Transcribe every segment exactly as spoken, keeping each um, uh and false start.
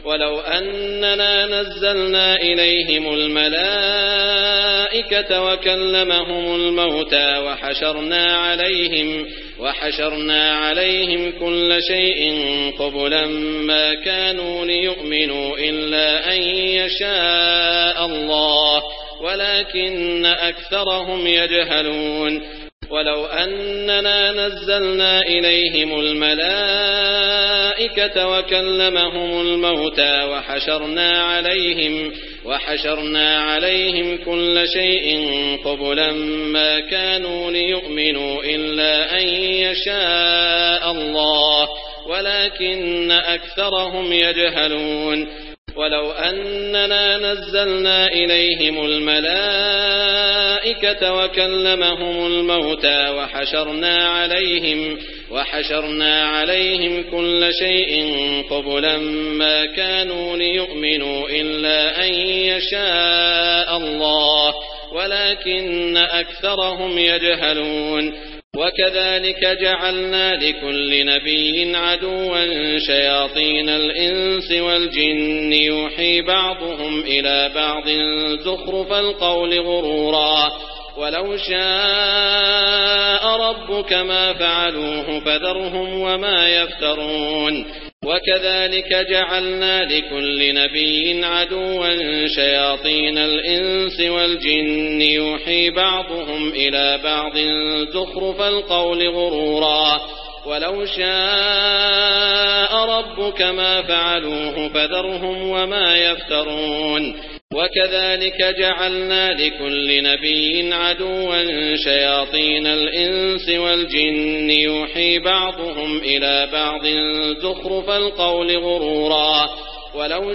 ولو أننا نزلنا إليهم الملائكة وكلمهم الموتى وحشرنا عليهم وحشرنا عليهم كل شيء قبلا ما كانوا ليؤمنوا إلا أن يشاء الله ولكن أكثرهم يجهلون ولو أننا نزلنا إليهم الملائكة وكلمهم الموتى وحشرنا عليهم وحشرنا عليهم كل شيء قبلا ما كانوا ليؤمنوا إلا أن يشاء الله ولكن أكثرهم يجهلون ولو أننا نزلنا إليهم الملائكة وكلمهم الموتى وحشرنا عليهم وحشرنا عليهم كل شيء قبلا ما كانوا ليؤمنوا إلا أن يشاء الله ولكن أكثرهم يجهلون وكذلك جعلنا لكل نبي عدوا شياطين الإنس والجن يوحي بعضهم إلى بعض زخرف القول غرورا ولو شاء ربك ما فعلوه فذرهم وما يفترون وكذلك جعلنا لكل نبي عدوا شياطين الإنس والجن يوحي بعضهم إلى بعض زخرف القول غرورا ولو شاء ربك ما فعلوه فذرهم وما يفترون وكذلك جعلنا لكل نبي عدوا شياطين الإنس والجن يوحي بعضهم إلى بعض زخرف القول غرورا ولو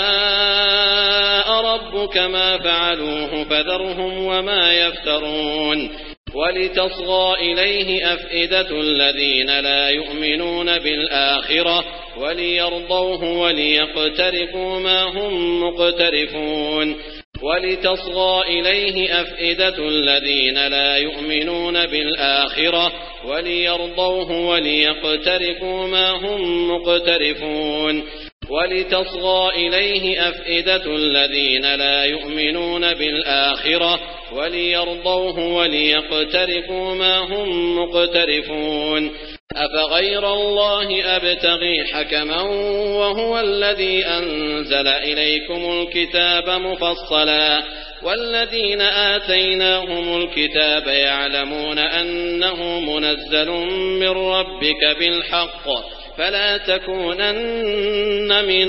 شاء ربك ما فعلوه فذرهم وما يفترون ولتصغى إليه أفئدة الذين لا يؤمنون بالآخرة وليرضوه وليقترفوا ما هم مقترفون ولتصغى إليه أفئدة الذين لا يؤمنون بالآخرة وليرضوه وليقترفوا ما هم مقترفون ولتصغى إليه أفئدة الذين لا يؤمنون بالآخرة وليرضوه وليقترفوا ما هم مقترفون أفغير الله أبتغي حكما وهو الذي أنزل إليكم الكتاب مفصلا والذين آتيناهم الكتاب يعلمون أنه منزل من ربك بالحق فلا تكونن من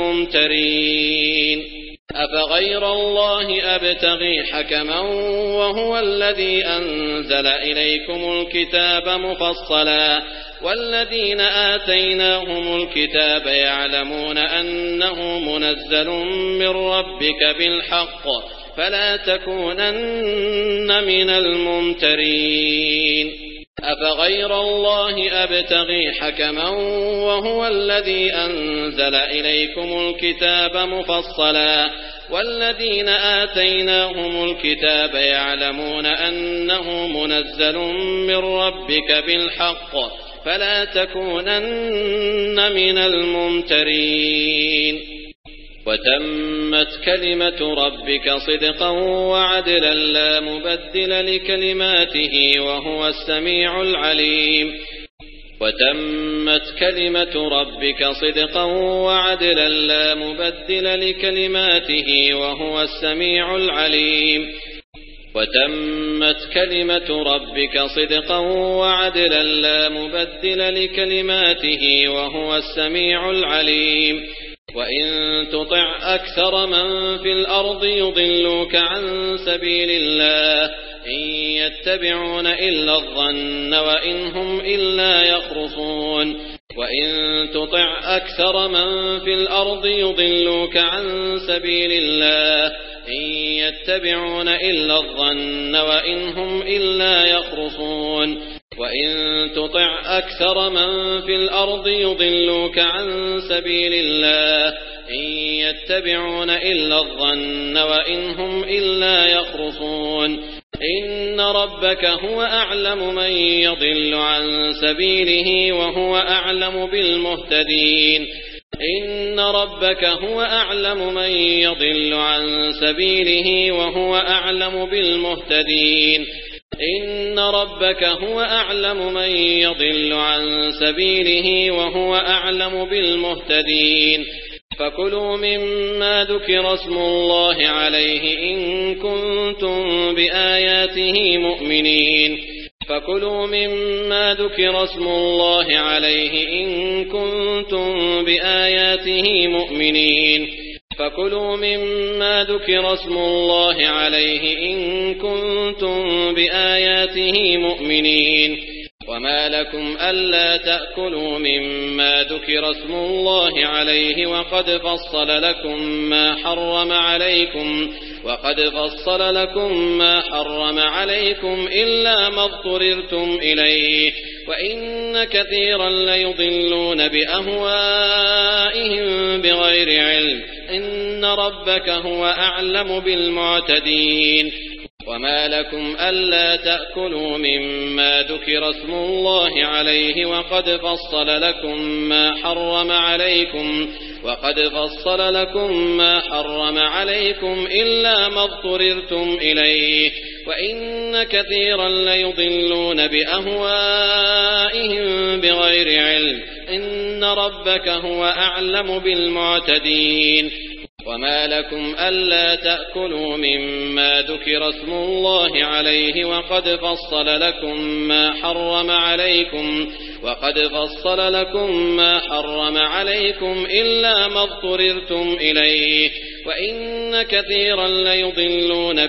الممترين أفغير الله أبتغي حكما وهو الذي أنزل إليكم الكتاب مفصلا والذين آتيناهم الكتاب يعلمون أنه منزل من ربك بالحق فلا تكونن من الممترين أفغير الله أبتغي حكما وهو الذي أنزل إليكم الكتاب مفصلا والذين آتيناهم الكتاب يعلمون أنه منزل من ربك بالحق فلا تكونن من الممترين وتمت كلمة ربك صدقا وعدلا لا مبدل لكلماته وهو السميع العليم وتمت كلمة ربك صدقا وعدلا لا مبدل لكلماته وهو السميع العليم وتمت كلمة ربك صدقا وعدلا لا مبدل لكلماته وهو السميع العليم وإن تطع أكثر من في الأرض يضلوك عن سبيل الله إن يتبعون إلا الظن وإن هم إلا يخرصون وإن تطع أكثر من في الأرض يضلوك عن سبيل الله إن يتبعون إلا الظن وإن هم إلا يخرصون وإن تطع أكثر من في الأرض يضلوك عن سبيل الله إن يتبعون إلا الظن وإن هم إلا يخرصون إن ربك هو أعلم من يضل عن سبيله وهو أعلم بالمهتدين إن ربك هو أعلم من يضل عن سبيله وهو أعلم بالمهتدين إن ربك هو أعلم من يضل عن سبيله وهو أعلم بالمهتدين فكلوا مما ذكر اسم الله عليه إن كنتم بآياته مؤمنين فكلوا مما ذكر اسم الله عليه إن كنتم بآياته مؤمنين فكلوا مما ذكر اسم الله عليه إن كنتم بآياته مؤمنين وما لكم ألا تأكلوا مما ذكر اسم الله عليه وقد فصل لكم ما حرم عليكم وقد فصل لكم ما حرم عليكم إلا ما اضطررتم إليه وإن كثيرا ليضلون بأهوائهم بغير علم إن ربك هو أعلم بالمعتدين وما لكم ألا تأكلوا مما ذكر اسم الله عليه وقد فصل لكم ما حرم عليكم وقد فصل لكم ما حرم عليكم إلا ما اضطررتم إليه وإن كثيرا ليضلون بأهوائهم بغير علم إن ربك هو أعلم بالمعتدين وما لكم ألا تأكلوا مما ذكر اسم الله عليه وقد فصل لكم ما حرم عليكم وقد فصل لكم ما حرم عليكم إلا ما اضطررتم إليه وإن كثيرا ليضلون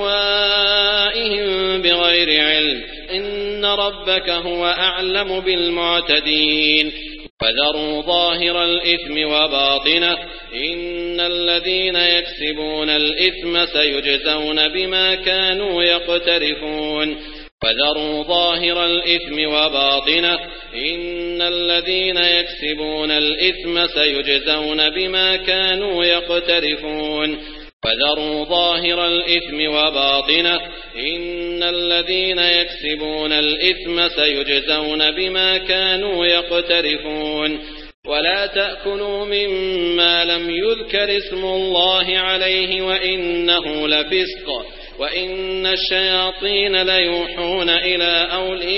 بأهوائهم بغير علم إن ربك هو أعلم بالمعتدين فذروا ظاهر الإثم وباطنه إن الذين يكسبون الإثم سيجزون بما كانوا يقترفون فذروا ظاهر الإثم وباطنه إن الذين يكسبون الإثم سيجزون بما كانوا يقترفون فذروا ظاهر الإثم وباطنه إن الذين يكسبون الإثم سيجزون بما كانوا يقترفون ولا تأكلوا مما لم يذكر اسم الله عليه وإنه لفسق وإن الشياطين ليوحون إلى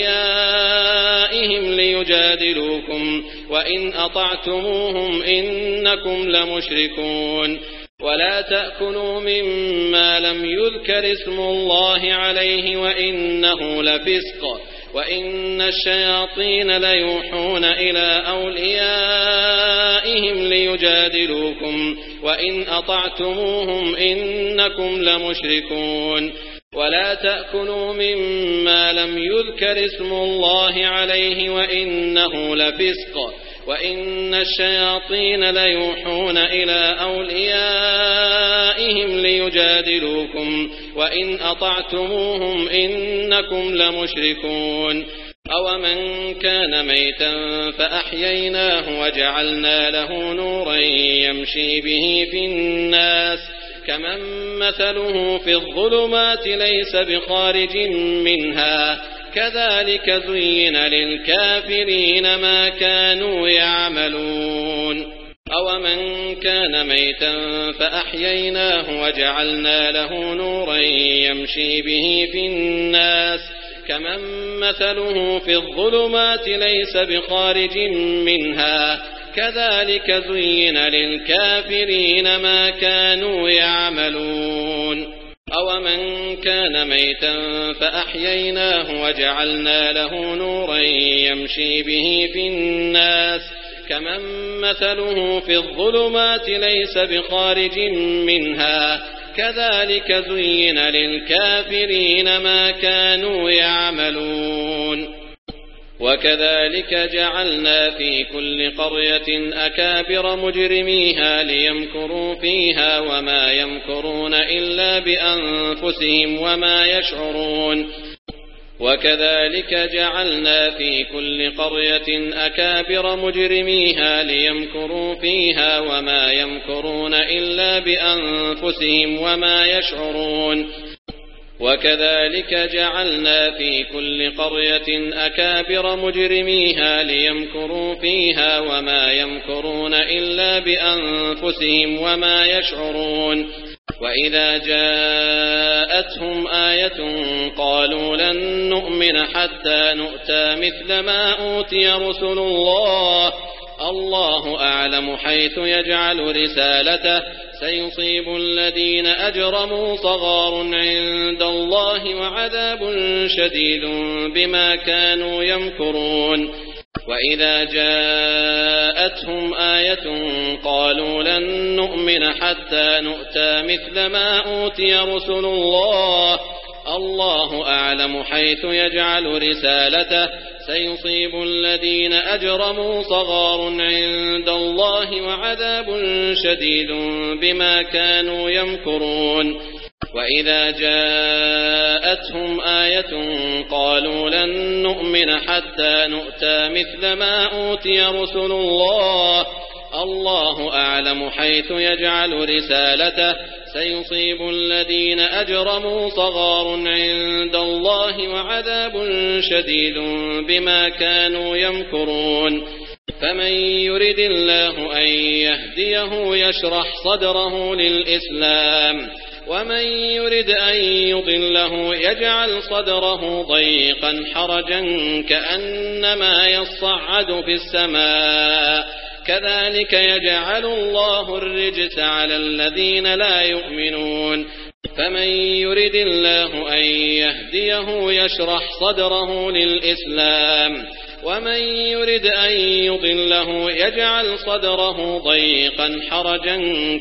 أوليائهم ليجادلوكم وإن أطعتموهم إنكم لمشركون ولا تأكلوا مما لم يذكر اسم الله عليه وإنه لفسق وإن الشياطين ليوحون إلى أوليائهم ليجادلوكم وإن أطعتموهم إنكم لمشركون ولا تأكلوا مما لم يذكر اسم الله عليه وإنه لفسق وإن الشياطين ليوحون إلى أوليائهم ليجادلوكم وإن أطعتموهم إنكم لمشركون أومن كان ميتا فأحييناه وجعلنا له نورا يمشي به في الناس كمن مثله في الظلمات ليس بخارج منها كذلك زين للكافرين ما كانوا يعملون أومن كان ميتا فأحييناه وجعلنا له نورا يمشي به في الناس كمن مثله في الظلمات ليس بخارج منها كذلك زين للكافرين ما كانوا يعملون أومن كان ميتا فأحييناه وجعلنا له نورا يمشي به في الناس كمن مثله في الظلمات ليس بخارج منها كذلك زين للكافرين ما كانوا يعملون وكذلك جعلنا في كل قرية أكابر مجرميها ليمكروا فيها وما يمكرون إلا بأنفسهم وما يشعرون وكذلك جعلنا في كل قرية أكابر مجرميها ليمكروا فيها وما يمكرون إلا بأنفسهم وما يشعرون وكذلك جعلنا في كل قرية أكابر مجرميها ليمكروا فيها وما يمكرون إلا بأنفسهم وما يشعرون وإذا جاءتهم آية قالوا لن نؤمن حتى نؤتى مثل ما أوتي رسل الله الله أعلم حيث يجعل رسالته سيصيب الذين أجرموا صغار عند الله وعذاب شديد بما كانوا يمكرون وإذا جاءتهم آية قالوا لن نؤمن حتى نؤتى مثل ما أوتي رسل الله الله أعلم حيث يجعل رسالته سيصيب الذين أجرموا صغار عند الله وعذاب شديد بما كانوا يمكرون وإذا جاءتهم آية قالوا لن نؤمن حتى نؤتى مثل ما أوتي رسل الله الله أعلم حيث يجعل رسالته سيصيب الذين أجرموا صغار عند الله وعذاب شديد بما كانوا يمكرون فمن يرد الله أن يهديه يشرح صدره للإسلام ومن يرد أن يضله يجعل صدره ضيقا حرجا كأنما يصعد في السماء كذلك يجعل الله الرجس على الذين لا يؤمنون فمن يرد الله أن يهديه يشرح صدره للإسلام ومن يرد أن يضله يجعل صدره ضيقا حرجا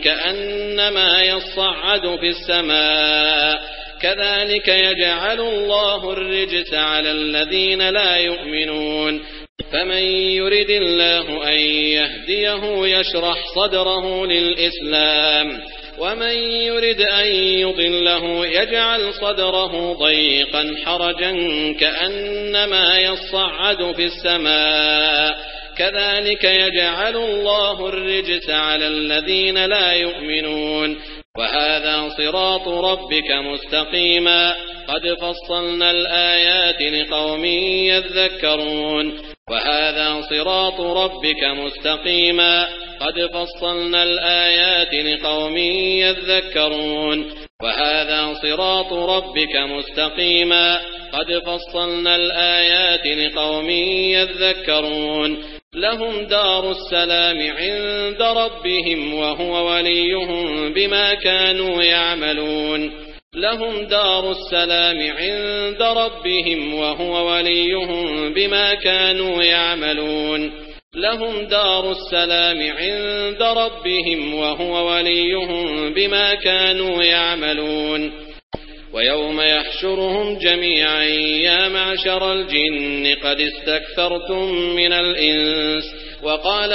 كأنما يصعد في السماء كذلك يجعل الله الرجس على الذين لا يؤمنون فمن يرد الله أن يهديه يشرح صدره للإسلام ومن يرد أن يضله يجعل صدره ضيقا حرجا كأنما يصعد في السماء كذلك يجعل الله الرجس على الذين لا يؤمنون وهذا صراط ربك مستقيما قد فصلنا الآيات لقوم يذكرون وهذا صراط ربك مستقيما قد فصلنا الآيات لقوم يذكرون وهذا صراط ربك مستقيما قد فصلنا الآيات لقوم يذكرون لهم دار السلام عند ربهم وهو وليهم بما كانوا يعملون لهم دار السلام عند ربهم وهو وليهم بما كانوا يعملون لهم دار السلام عند ربهم وهو وليهم بما كانوا يعملون ويوم يحشرهم جميعا يا معشر الجن قد استكثرتم من الإنس وقال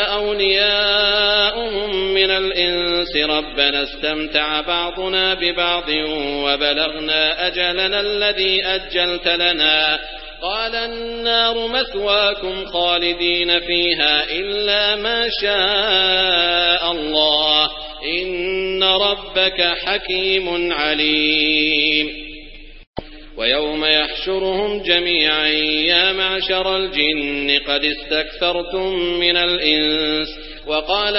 أولياؤهم من الإنس ربنا استمتع بعضنا ببعض وبلغنا أجلنا الذي أجلت لنا قال النار مثواكم خالدين فيها إلا ما شاء الله إن ربك حكيم عليم ويوم يحشرهم جميعا يا معشر الجن قد استكثرتم من الإنس وقال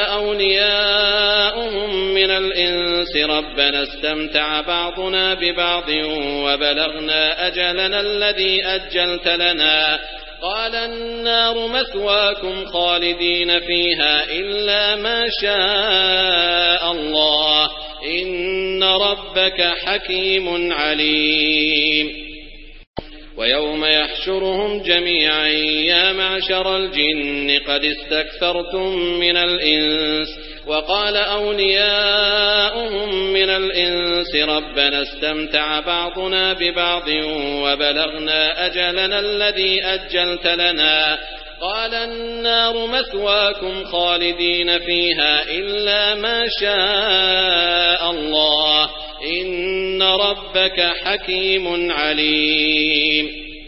أولياؤهم من الإنس ربنا استمتع بعضنا ببعض وبلغنا أجلنا الذي أجلت لنا قال النار مثواكم خالدين فيها إلا ما شاء الله إن ربك حكيم عليم ويوم يحشرهم جميعا يا معشر الجن قد استكثرتم من الإنس وقال أولياؤهم من الإنس ربنا استمتع بعضنا ببعض وبلغنا أجلنا الذي أجلت لنا قال النار مثواكم خالدين فيها إلا ما شاء الله إن ربك حكيم عليم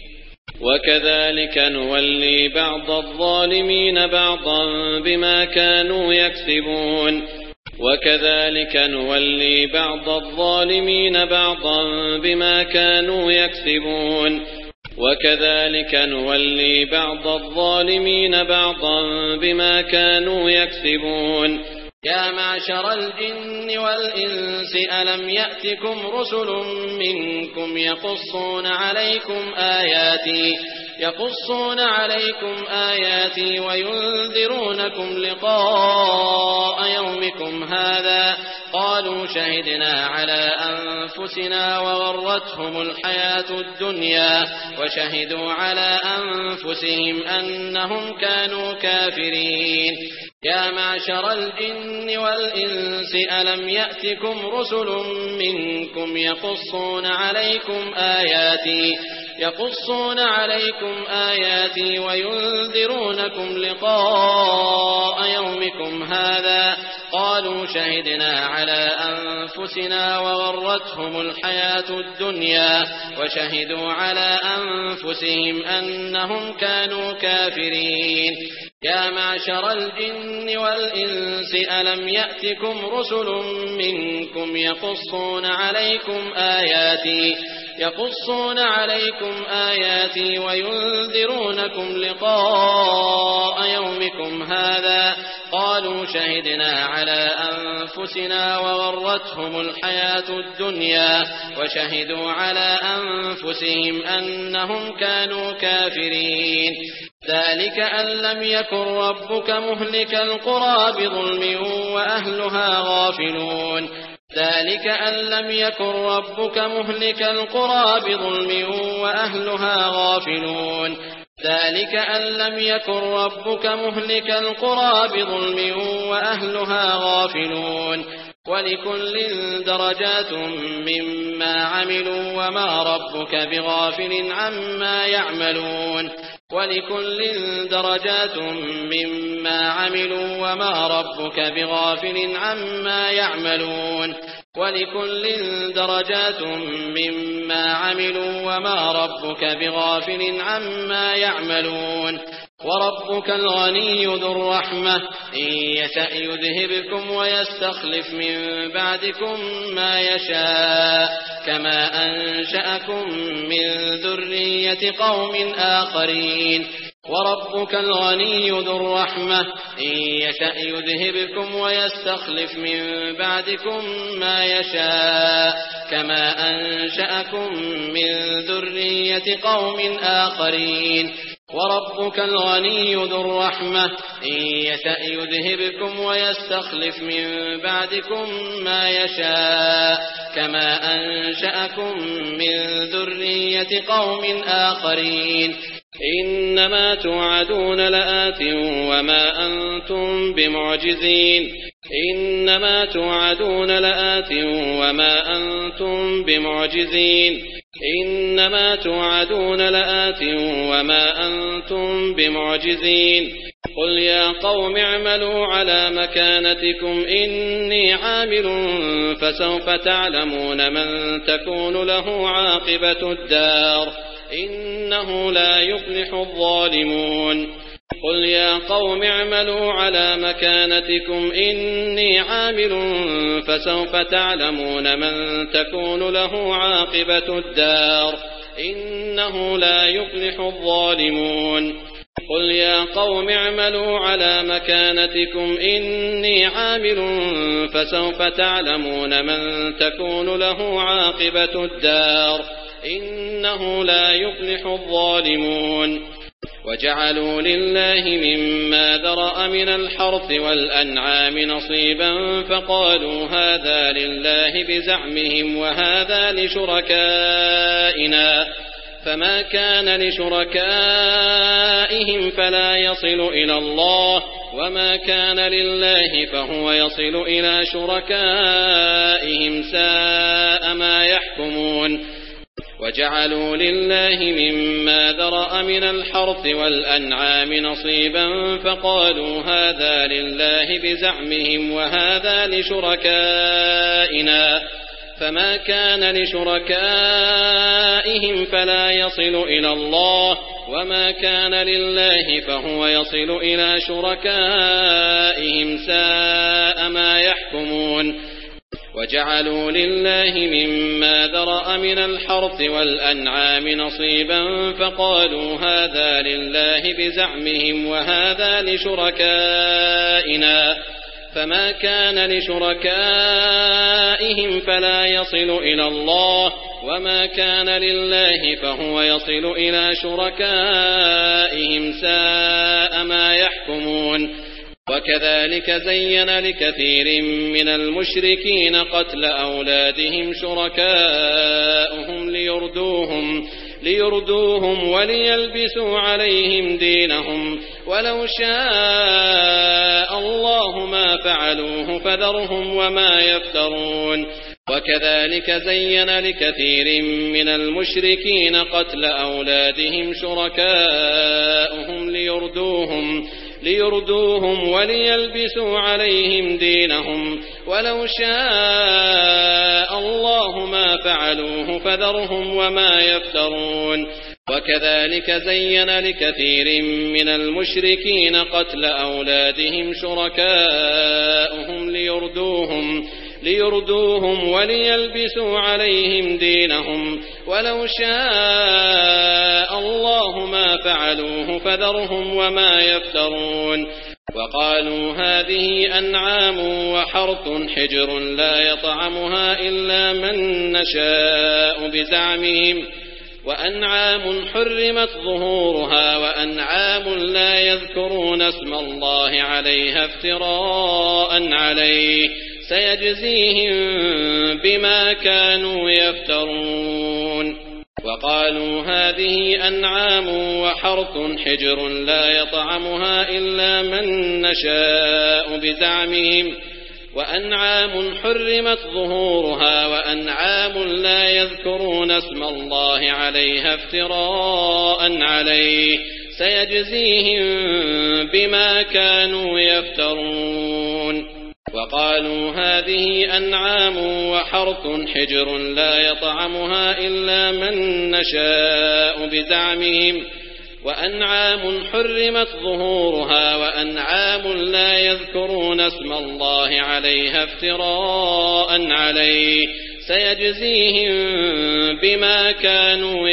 وكذلك نولي بعض الظالمين بعضا بما كانوا يكسبون وكذلك نولي بعض الظالمين بعضا بما كانوا يكسبون وكذلك نولي بعض الظالمين بعضا بما كانوا يكسبون يا معشر الجن والإنس ألم يأتكم رسل منكم يقصون عليكم آياتي يقصون عليكم آياتي وينذرونكم لقاء يومكم هذا قالوا شهدنا على أنفسنا وغرتهم الحياة الدنيا وشهدوا على أنفسهم أنهم كانوا كافرين يا معشر الجن والإنس ألم يأتكم رسل منكم يقصون عليكم آياتي يقصون عليكم آياتي وينذرونكم لقاء يومكم هذا قالوا شهدنا على أنفسنا وغرتهم الحياة الدنيا وشهدوا على أنفسهم أنهم كانوا كافرين يا معشر الجن والإنس ألم يأتكم رسل منكم يقصون عليكم آياتي يقصون عليكم آياتي وينذرونكم لقاء يومكم هذا قالوا شهدنا على أنفسنا وغرتهم الحياة الدنيا وشهدوا على أنفسهم أنهم كانوا كافرين ذلك أن لم يكن ربك مهلك القرى بظلم وأهلها غافلون ذلك أن لم يكن ربك مهلك القرى بظلم وأهلها غافلون ذلك أن لم يكن ربك مهلك القرى بظلم وأهلها غافلون ولكل درجات مما عملوا وما ربك بغافل عما يعملون ولكل درجات مما عملوا وما ربك بغافل عما يعملون ولكل درجات مما عملوا وما ربك بغافل عما يعملون وربك الغني ذو الرحمة إن يشأ يذهبكم ويستخلف من بعدكم ما يشاء كما أنشأكم من ذرية قوم آخرين وربك الغني ذو الرحمة إن يشأ يذهبكم ويستخلف من بعدكم ما يشاء كما أنشأكم من ذرية قوم آخرين وربك الغني ذو الرحمة إن يشأ يذهبكم ويستخلف من بعدكم ما يشاء كما أنشأكم من ذرية قوم آخرين إنما توعدون لآت وما أنتم بمعجزين إنما توعدون لآت وما أنتم بمعجزين إنما توعدون لآت وما أنتم بمعجزين قل يا قوم اعملوا على مكانتكم إني عامل فسوف تعلمون من تكون له عاقبة الدار إنه لا يفلح الظالمون قل يا قوم اعملوا على مكانتكم إني عامل فسوف تعلمون من تكون له عاقبة الدار إنه لا يفلح الظالمون قل يا قوم اعملوا على مكانتكم إني عامل فسوف تعلمون من تكون له عاقبة الدار إنه لا يفلح الظالمون وجعلوا لله مما ذرأ من الحرث والأنعام نصيبا فقالوا هذا لله بزعمهم وهذا لشركائنا فما كان لشركائهم فلا يصل إلى الله وما كان لله فهو يصل إلى شركائهم ساء ما يحكمون وجعلوا لله مما ذرأ من الحرث والأنعام نصيبا فقالوا هذا لله بزعمهم وهذا لشركائنا فما كان لشركائهم فلا يصل إلى الله وما كان لله فهو يصل إلى شركائهم ساء ما يحكمون وجعلوا لله مما ذرأ من الحرث والأنعام نصيبا فقالوا هذا لله بزعمهم وهذا لشركائنا فما كان لشركائهم فلا يصل إلى الله وما كان لله فهو يصل إلى شركائهم ساء ما يحكمون وكذلك زين لكثير من المشركين قتل أولادهم شركاؤهم ليردوهم ليردوهم وليلبسوا عليهم دينهم ولو شاء الله ما فعلوه فذرهم وما يفترون وكذلك زين لكثير من المشركين قتل أولادهم شركاؤهم ليردوهم ليردوهم وليلبسوا عليهم دينهم ولو شاء الله ما فعلوه فذرهم وما يفترون وكذلك زين لكثير من المشركين قتل أولادهم شركاؤهم ليردوهم ليردوهم وليلبسوا عليهم دينهم ولو شاء الله ما فعلوه فذرهم وما يفترون وقالوا هذه أنعام وحرث حجر لا يطعمها إلا من نشاء بزعمهم وأنعام حرمت ظهورها وأنعام لا يذكرون اسم الله عليها افتراء عليه سيجزيهم بما كانوا يفترون وقالوا هذه أنعام وحرث حجر لا يطعمها إلا من نشاء بزعمهم وأنعام حرمت ظهورها وأنعام لا يذكرون اسم الله عليها افتراء عليه سيجزيهم بما كانوا يفترون وقالوا هذه أنعام وحرث حجر لا يطعمها إلا من نشاء بزعمهم وأنعام حرمت ظهورها وأنعام لا يذكرون اسم الله عليها افتراء عليه سيجزيهم بما كانوا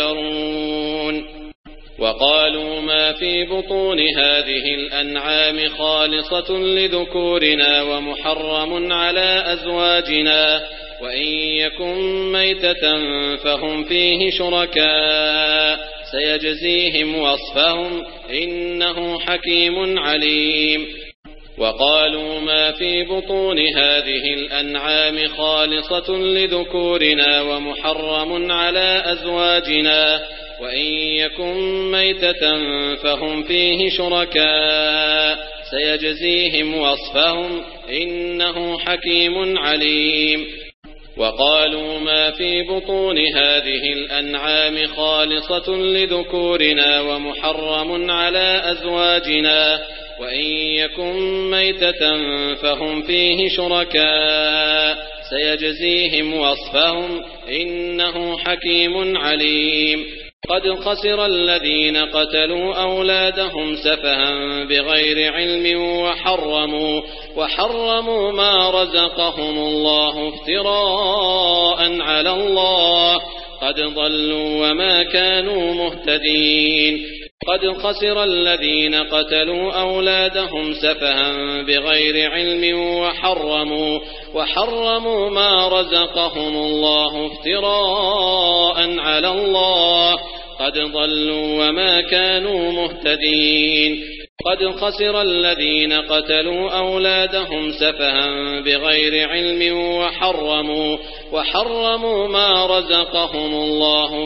يفترون وقالوا ما في بطون هذه الأنعام خالصة لذكورنا ومحرم على أزواجنا وإن يكن ميتة فهم فيه شركاء سيجزيهم وصفهم إنه حكيم عليم وقالوا ما في بطون هذه الأنعام خالصة لذكورنا ومحرم على أزواجنا وإن يكن ميتة فهم فيه شركاء سيجزيهم وصفهم إنه حكيم عليم وقالوا ما في بطون هذه الأنعام خالصة لذكورنا ومحرم على أزواجنا وإن يكن ميتة فهم فيه شركاء سيجزيهم وصفهم إنه حكيم عليم قد خسر الذين قتلوا أولادهم سفها بغير علم وحرموا وحرموا ما رزقهم الله افتراء على الله قد ضلوا وما كانوا مهتدين قد خسر الذين قتلوا أولادهم سفها بغير علم وحرموا وحرموا ما رزقهم الله افتراء على الله قد ضلوا وما كانوا مهتدين قد خسر الذين قتلوا أولادهم سفها بغير علم وحرموا وحرموا ما رزقهم الله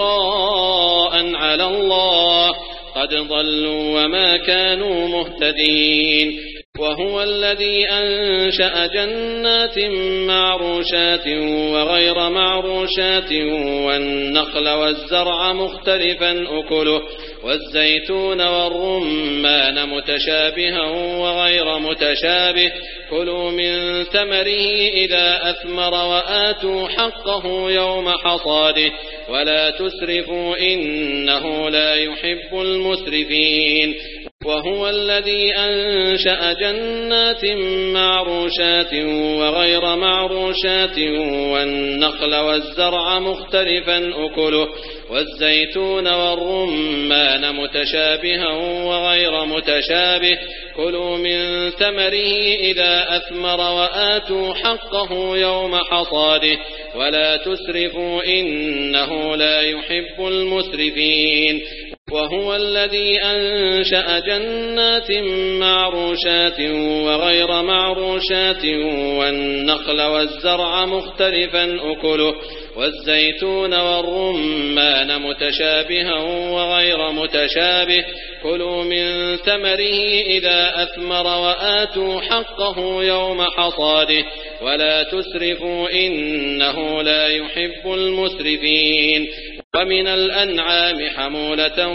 افتراء على الله قد ضلوا وما كانوا مهتدين وهو الذي أنشأ جنات معروشات وغير معروشات والنخل والزرع مختلفا أكله والزيتون والرمان متشابها وغير متشابه كلوا من ثمره إذا أثمر وآتوا حقه يوم حصاده ولا تسرفوا إنه لا يحب المسرفين وهو الذي أنشأ جنات معروشات وغير معروشات والنخل والزرع مختلفا أكله والزيتون والرمان متشابها وغير متشابه كلوا من ثمره إذا أثمر وآتوا حقه يوم حصاده ولا تسرفوا إنه لا يحب المسرفين وهو الذي أنشأ جنات معروشات وغير معروشات والنخل والزرع مختلفا أكله والزيتون والرمان متشابها وغير متشابه كلوا من ثمره إذا أثمر وآتوا حقه يوم حصاده ولا تسرفوا إنه لا يحب المسرفين ومن الأنعام حمولة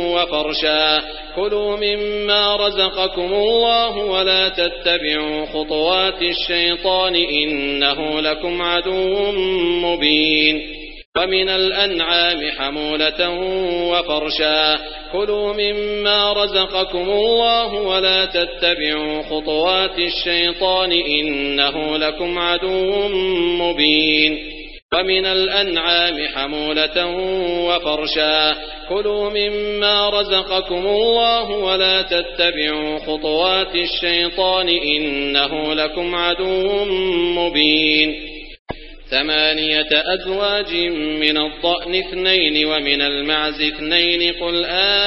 وفرشا كلوا مما رزقكم الله ولا تتبعوا خطوات الشيطان إنه لكم عدو مبين ومن الأنعام حمولة وفرشا كلوا مما رزقكم الله ولا تتبعوا خطوات الشيطان إنه لكم عدو مبين ومن الأنعام حمولة وفرشا كلوا مما رزقكم الله ولا تتبعوا خطوات الشيطان إنه لكم عدو مبين ثمانية أزواج من الضأن اثنين ومن المعز اثنين قل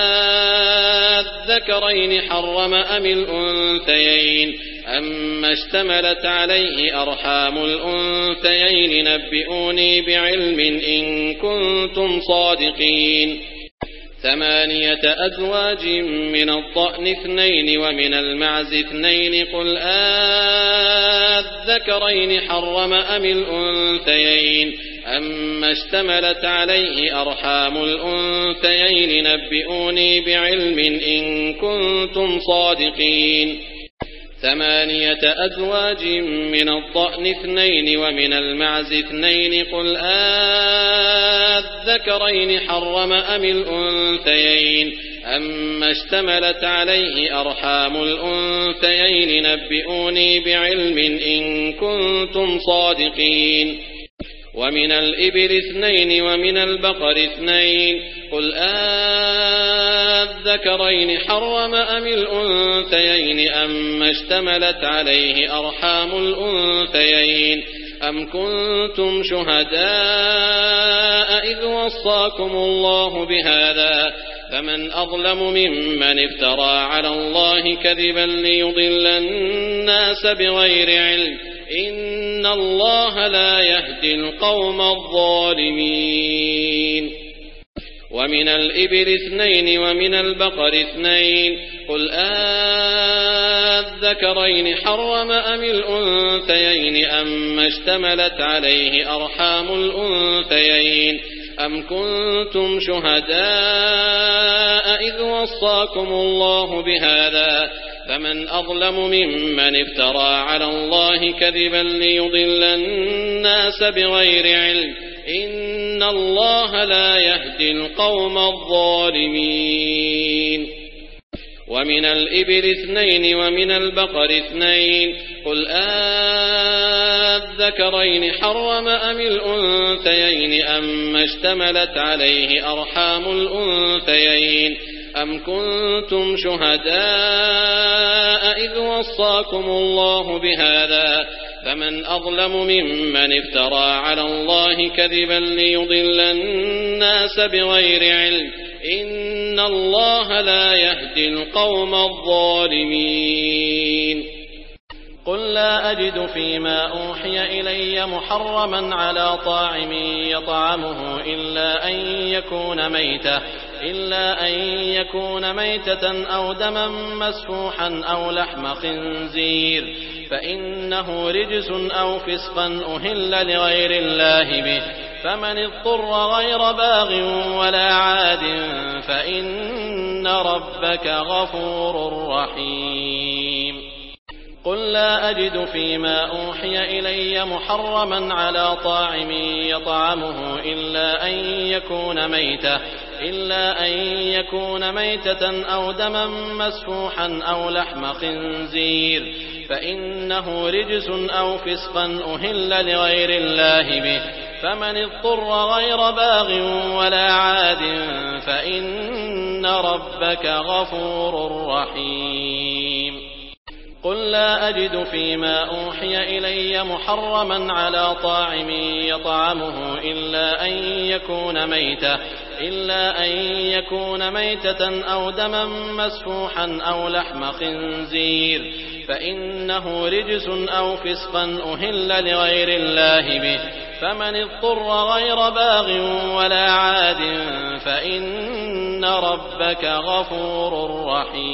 آذكرين حرم أم الأنثيين أما اشتملت عليه أرحام الأنثيين نبئوني بعلم إن كنتم صادقين ثمانية أزواج من الضأن اثنين ومن المعز اثنين قل آذكرين حرم أم الأنثيين أما اشتملت عليه أرحام الأنثيين نبئوني بعلم إن كنتم صادقين ثمانية أزواج من الضأن اثنين ومن المعز اثنين قل آذكرين حرم أم الأنثيين أما اشتملت عليه أرحام الأنثيين نبئوني بعلم إن كنتم صادقين ومن الإبل اثنين ومن البقر اثنين قل آذكرين حرم أم الأنثيين أما اشتملت عليه أرحام الأنثيين أم كنتم شهداء إذ وصاكم الله بهذا فمن أظلم ممن افترى على الله كذبا ليضل الناس بغير علم إن الله لا يهدي القوم الظالمين ومن الإبل اثنين ومن البقر اثنين قل آذكرين حرم أم الأنثيين أما اشتملت عليه أرحام الأنثيين أم كنتم شهداء إذ وصاكم الله بهذا فمن أظلم ممن افترى على الله كذبا ليضل الناس بغير علم إن الله لا يهدي القوم الظالمين ومن الإبل اثنين ومن البقر اثنين قل آذكرين حرم أم الأنثيين أما اشتملت عليه أرحام الأنثيين أم كنتم شهداء إذ وصاكم الله بهذا فمن أظلم ممن افترى على الله كذبا ليضل الناس بغير علم إن الله لا يهدي القوم الظالمين قل لا أجد فيما أوحي إلي محرما على طاعم يطعمه إلا أن يكون ميتة إلا أن يكون ميتة أو دما مسفوحا أو لحم خنزير فإنه رجس أو فسقا أهل لغير الله به فمن اضطر غير باغ ولا عاد فإن ربك غفور رحيم. قل لا أجد فيما أوحي إلي محرما على طاعم يطعمه إلا أن يكون ميتة إلا أن يكون ميتة أو دما مسفوحا أو لحم خنزير فإنه رجس أو فسقا أهل لغير الله به فمن اضطر غير باغ ولا عاد فإن ربك غفور رحيم. قل لا أجد فيما أوحي إلي محرما على طاعم يطعمه إلا أن يكون ميتة إلا أن يكون ميتة أو دما مسفوحا أو لحم خنزير فإنه رجس أو فسقا أهل لغير الله به فمن اضطر غير باغ ولا عاد فإن ربك غفور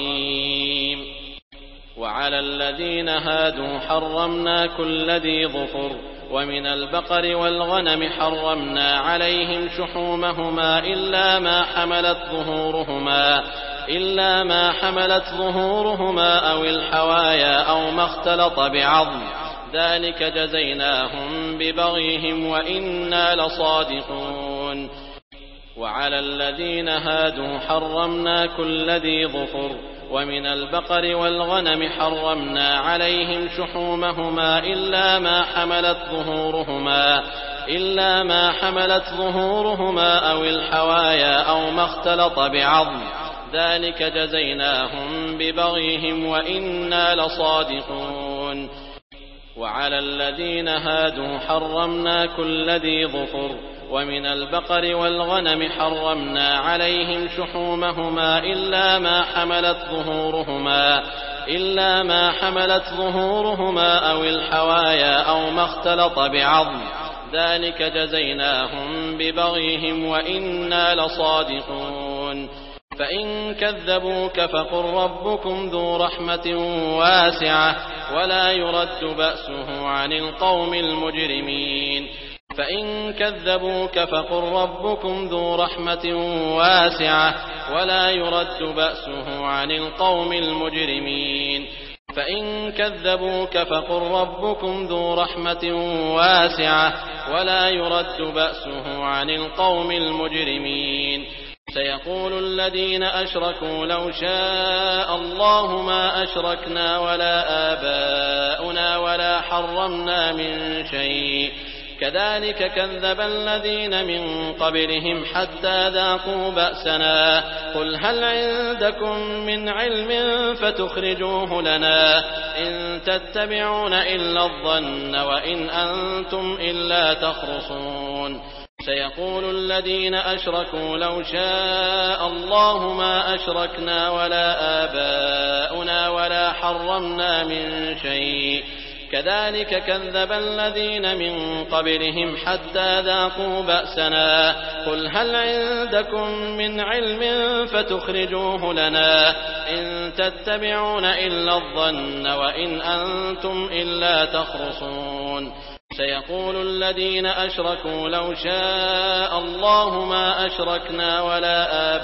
رحيم. وعلى الذين هادوا حرمنا كل ذي ظفر ومن البقر والغنم حرمنا عليهم شحومهما إلا ما حملت ظهورهما إلا ما حملت ظهورهما أو الحوايا أو ما اختلط بعظم ذلك جزيناهم ببغيهم وإنا لصادقون. وعلى الذين هادوا حرمنا كل ذي ظفر ومن البقر والغنم حرمنا عليهم شحومهما إلا ما حملت ظهورهما إلا ما حملت ظهورهما أو الحوايا أو ما اختلط بعظم ذلك جزيناهم ببغيهم وإنا لصادقون. وعلى الذين هادوا حرمنا كل ذي ظفر ومن البقر والغنم حرمنا عليهم شحومهما إلا ما حملت ظهورهما إلا ما حملت ظهورهما أو الحوايا أو ما اختلط بعظم ذلك جزيناهم ببغيهم وإنا لصادقون. فإن كذبوك فقل ربكم ذو رحمة واسعة ولا يرد بأسه عن القوم المجرمين. فإن كذبوك فقل ربكم ذو رحمة واسعة ولا يرد بأسه عن القوم المجرمين. فإن كذبوك فقل ربكم ذو رحمة واسعة ولا يرد بأسه عن القوم المجرمين. سيقول الذين أشركوا لو شاء الله ما أشركنا ولا آباؤنا ولا حرمنا من شيء كذلك كذب الذين من قبلهم حتى ذاقوا بأسنا قل هل عندكم من علم فتخرجوه لنا إن تتبعون إلا الظن وإن أنتم إلا تخرصون. سيقول الذين أشركوا لو شاء الله ما أشركنا ولا آباؤنا ولا حرمنا من شيء كذلك كذب الذين من قبلهم حتى ذاقوا بأسنا قل هل عندكم من علم فتخرجوه لنا إن تتبعون إلا الظن وإن أنتم إلا تخرصون. سيقول الذين أشركوا لو شاء الله ما أشركنا ولا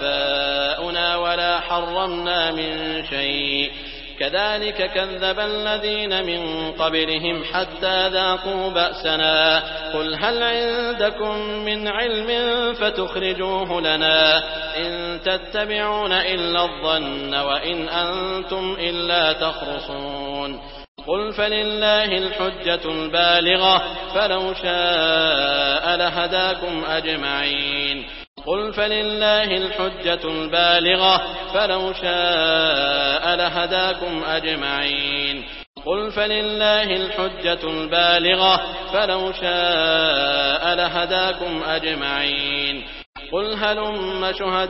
آباؤنا ولا حرمنا من شيء كذلك كذب الذين من قبلهم حتى ذاقوا بأسنا قل هل عندكم من علم فتخرجوه لنا إن تتبعون إلا الظن وإن أنتم إلا تخرصون. قل فلله الحجة البالغة فلو شاء لهداكم أجمعين. قل فلله الحجة البالغة فلو شاء لهداكم أجمعين. قل فلله الحجة البالغة فلو شاء لهداكم أجمعين. قل هلم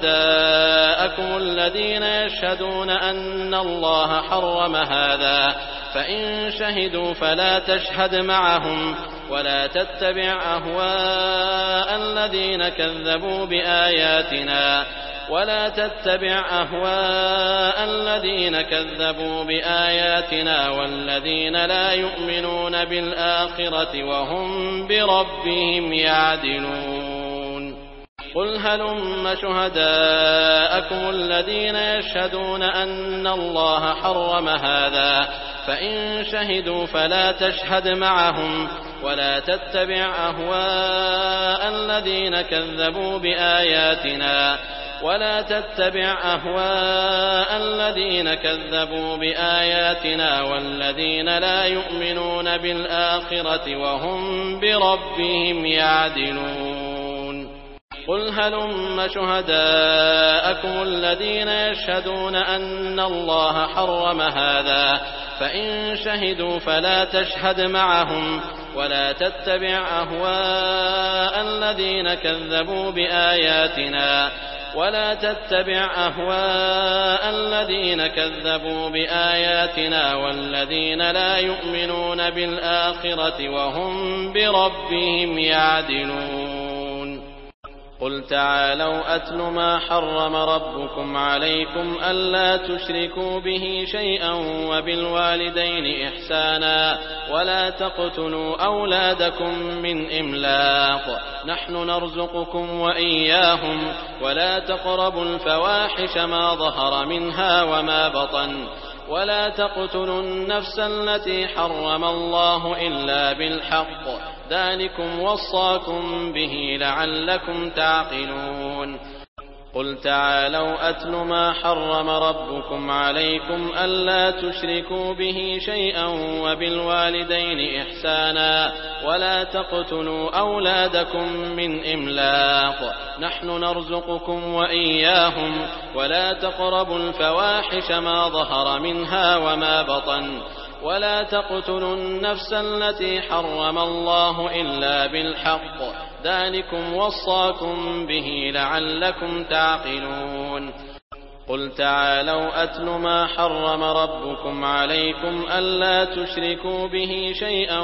شهداءكم الذين يشهدون أن الله حرم هذا فإن شهدوا فلا تشهد معهم ولا تتبع أهواء الذين كذبوا بآياتنا ولا تتبع أهواء الذين كذبوا بآياتنا والذين لا يؤمنون بالآخرة وهم بربهم يعدلون قل هلم شهداءكم الذين يشهدون أن الله حرم هذا فإن شهدوا فلا تشهد معهم ولا تتبع أهواء الذين كذبوا بآياتنا ولا تتبع أهواء الذين كذبوا بآياتنا والذين لا يؤمنون بالآخرة وهم بربهم يعدلون قل هلم شهداءكم الذين يشهدون أن الله حرم هذا فإن شهدوا فلا تشهد معهم ولا تتبع أهواء الذين كذبوا بآياتنا ولا تتبع أهواء الذين كذبوا بآياتنا والذين لا يؤمنون بالآخرة وهم بربهم يعدلون قل تعالوا أتل ما حرم ربكم عليكم ألا تشركوا به شيئا وبالوالدين إحسانا ولا تقتلوا أولادكم من إملاق نحن نرزقكم وإياهم ولا تقربوا الفواحش ما ظهر منها وما بطن ولا تقتلوا النفس التي حرم الله إلا بالحق ذلكم وصاكم به لعلكم تعقلون قل تعالوا أتل ما حرم ربكم عليكم ألا تشركوا به شيئا وبالوالدين إحسانا ولا تقتلوا أولادكم من إملاق نحن نرزقكم وإياهم ولا تقربوا الفواحش ما ظهر منها وما بطن ولا تقتلوا النفس التي حرم الله إلا بالحق ذلكم وصاكم به لعلكم تعقلون قل تعالوا أتل ما حرم ربكم عليكم ألا تشركوا به شيئا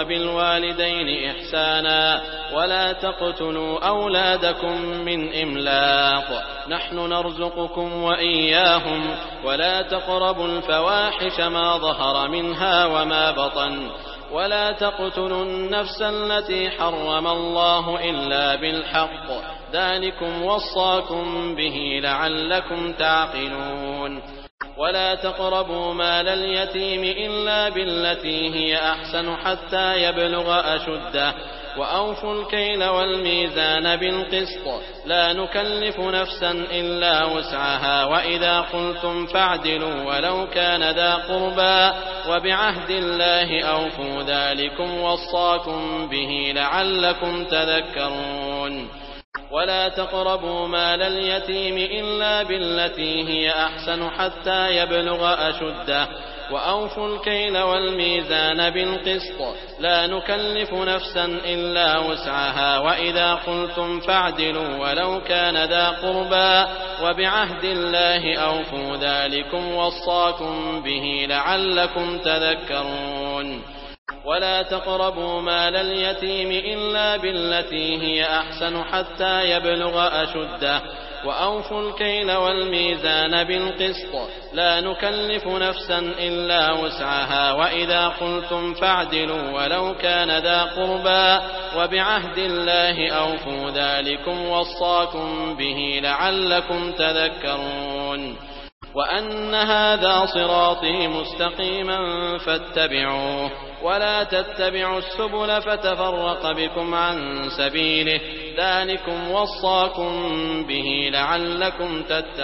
وبالوالدين إحسانا ولا تقتلوا أولادكم من إملاق نحن نرزقكم وإياهم ولا تقربوا الفواحش ما ظهر منها وما بطن ولا تقتلوا النفس التي حرم الله إلا بالحق ذلكم وصاكم به لعلكم تعقلون ولا تقربوا مال اليتيم إلا بالتي هي أحسن حتى يبلغ أشده وأوفوا الكيل والميزان بالقسط لا نكلف نفسا إلا وسعها وإذا قلتم فاعدلوا ولو كان ذا قربى وبعهد الله أوفوا ذلكم وصاكم به لعلكم تذكرون ولا تقربوا مال اليتيم إلا بالتي هي أحسن حتى يبلغ أشده وأوفوا الكيل والميزان بالقسط لا نكلف نفسا إلا وسعها وإذا قلتم فاعدلوا ولو كان ذا قربى وبعهد الله أوفوا ذلكم وصاكم به لعلكم تذكرون ولا تقربوا مال اليتيم إلا بالتي هي أحسن حتى يبلغ أشده وأوفوا الكيل والميزان بالقسط لا نكلف نفسا إلا وسعها وإذا قلتم فاعدلوا ولو كان ذا قربى وبعهد الله أوفوا ذلكم وصاكم به لعلكم تذكرون وأن هذا صراطي مستقيما فاتبعوه ولا تتبعوا السبل فتفرق بكم عن سبيله ذلكم وصاكم به لعلكم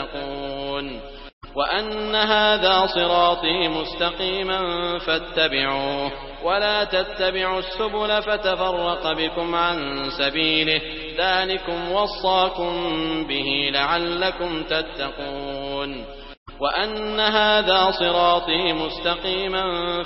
تتقون وأن هذا صراطي مستقيما فاتبعوه ولا تتبعوا السبل فتفرق بكم عن سبيله ذلكم وصاكم به لعلكم تتقون وأن هذا صراطي مستقيما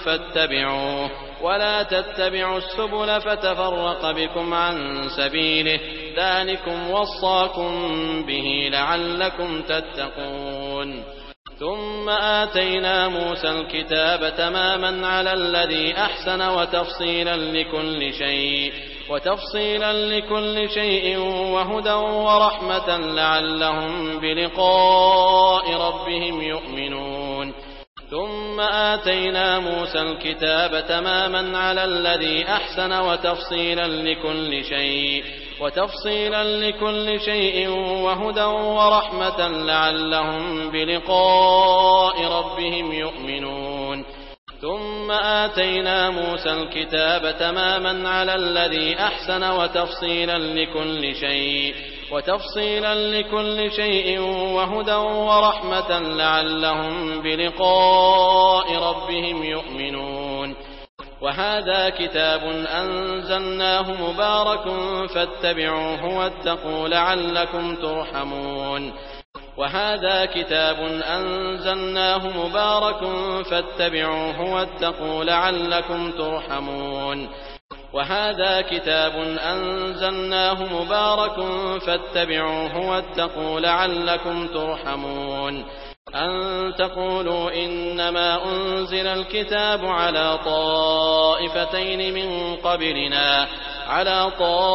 فاتبعوه ولا تتبعوا السبل فتفرق بكم عن سبيله ذلكم وصاكم به لعلكم تتقون ثم آتينا موسى الكتاب تماما على الذي أحسن وتفصيلا لكل شيء وتفصيلا لكل شيء وهدى ورحمة لعلهم بلقاء ربهم يؤمنون ثم آتينا موسى الكتاب تماما على الذي أحسن وتفصيلا لكل شيء وتفصيلا لكل شيء وهدى ورحمة لعلهم بلقاء ربهم يؤمنون ثم آتينا موسى الكتاب تماما على الذي أحسن وتفصيلا لكل شيء وتفصيلا لكل شيء وهدى ورحمة لعلهم بلقاء ربهم يؤمنون وهذا كتاب أنزلناه مبارك فاتبعوه واتقوا لعلكم ترحمون وهذا كتاب أنزلناه مبارك فاتبعوه واتقوا لعلكم ترحمون وهذا كتاب أنزلناه مبارك فاتبعوه واتقوا لعلكم ترحمون أن تقولوا إنما أنزل الكتاب على طائفتين من قبلنا على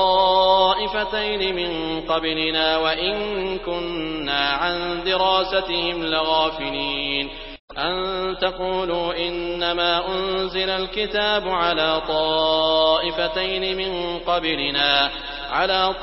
طائفتين من قبلنا وإن كنا عن دراستهم لغافلين أن تقولوا إنما أنزل الكتاب على طائفتين من قبلنا على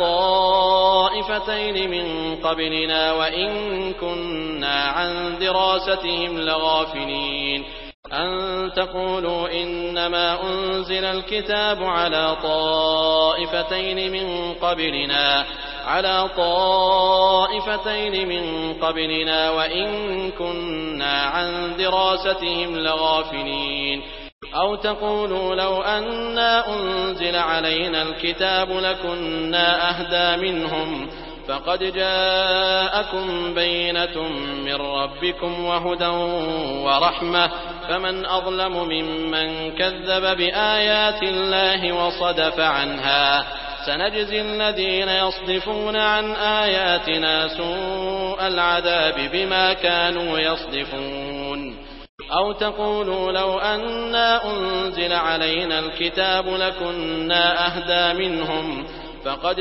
طائفتين من قبلنا وإن كنا عن دراستهم لغافلين أن تقولوا إنما أنزل الكتاب على طائفتين من قبلنا على طائفتين من قبلنا وإن كنا عن دراستهم لغافلين أو تقولوا لو أنا أنزل علينا الكتاب لكنا أهدى منهم فقد جاءكم بينة من ربكم وهدى ورحمة فمن أظلم ممن كذب بآيات الله وصدف عنها سنجزي الذين يصدفون عن آياتنا سوء العذاب بما كانوا يصدفون أو تقولوا لو أنا أنزل علينا الكتاب لكنا أهدى منهم فقد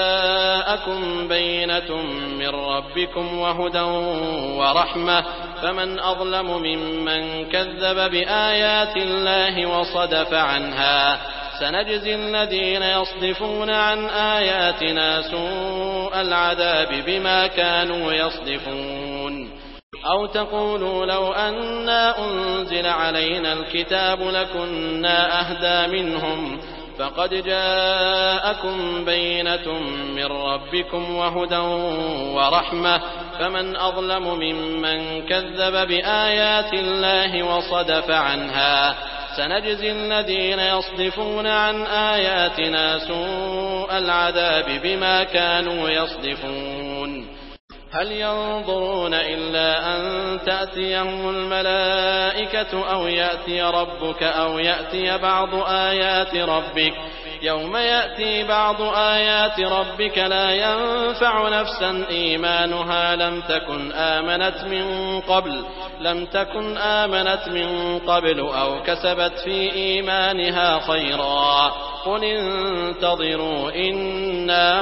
جاءكم بينة من ربكم وهدى ورحمة فمن أظلم ممن كذب بآيات الله وصدف عنها سنجزي الذين يصدفون عن آياتنا سوء العذاب بما كانوا يصدفون أو تقولوا لو أنا أنزل علينا الكتاب لكنا أهدى منهم فقد جاءكم بينة من ربكم وهدى ورحمة فمن أظلم ممن كذب بآيات الله وصدف عنها سنجزي الذين يصدفون عن آياتنا سوء العذاب بما كانوا يصدفون هل ينظرون إلا أن تأتيهم الملائكة أو يأتي ربك أو يأتي بعض آيات ربك يوم يأتي بعض آيات ربك لا ينفع نفسا إيمانها لم تكن آمنت من قبل لم تكن آمنت من قبل أو كسبت في إيمانها خيرا قل انتظروا إنا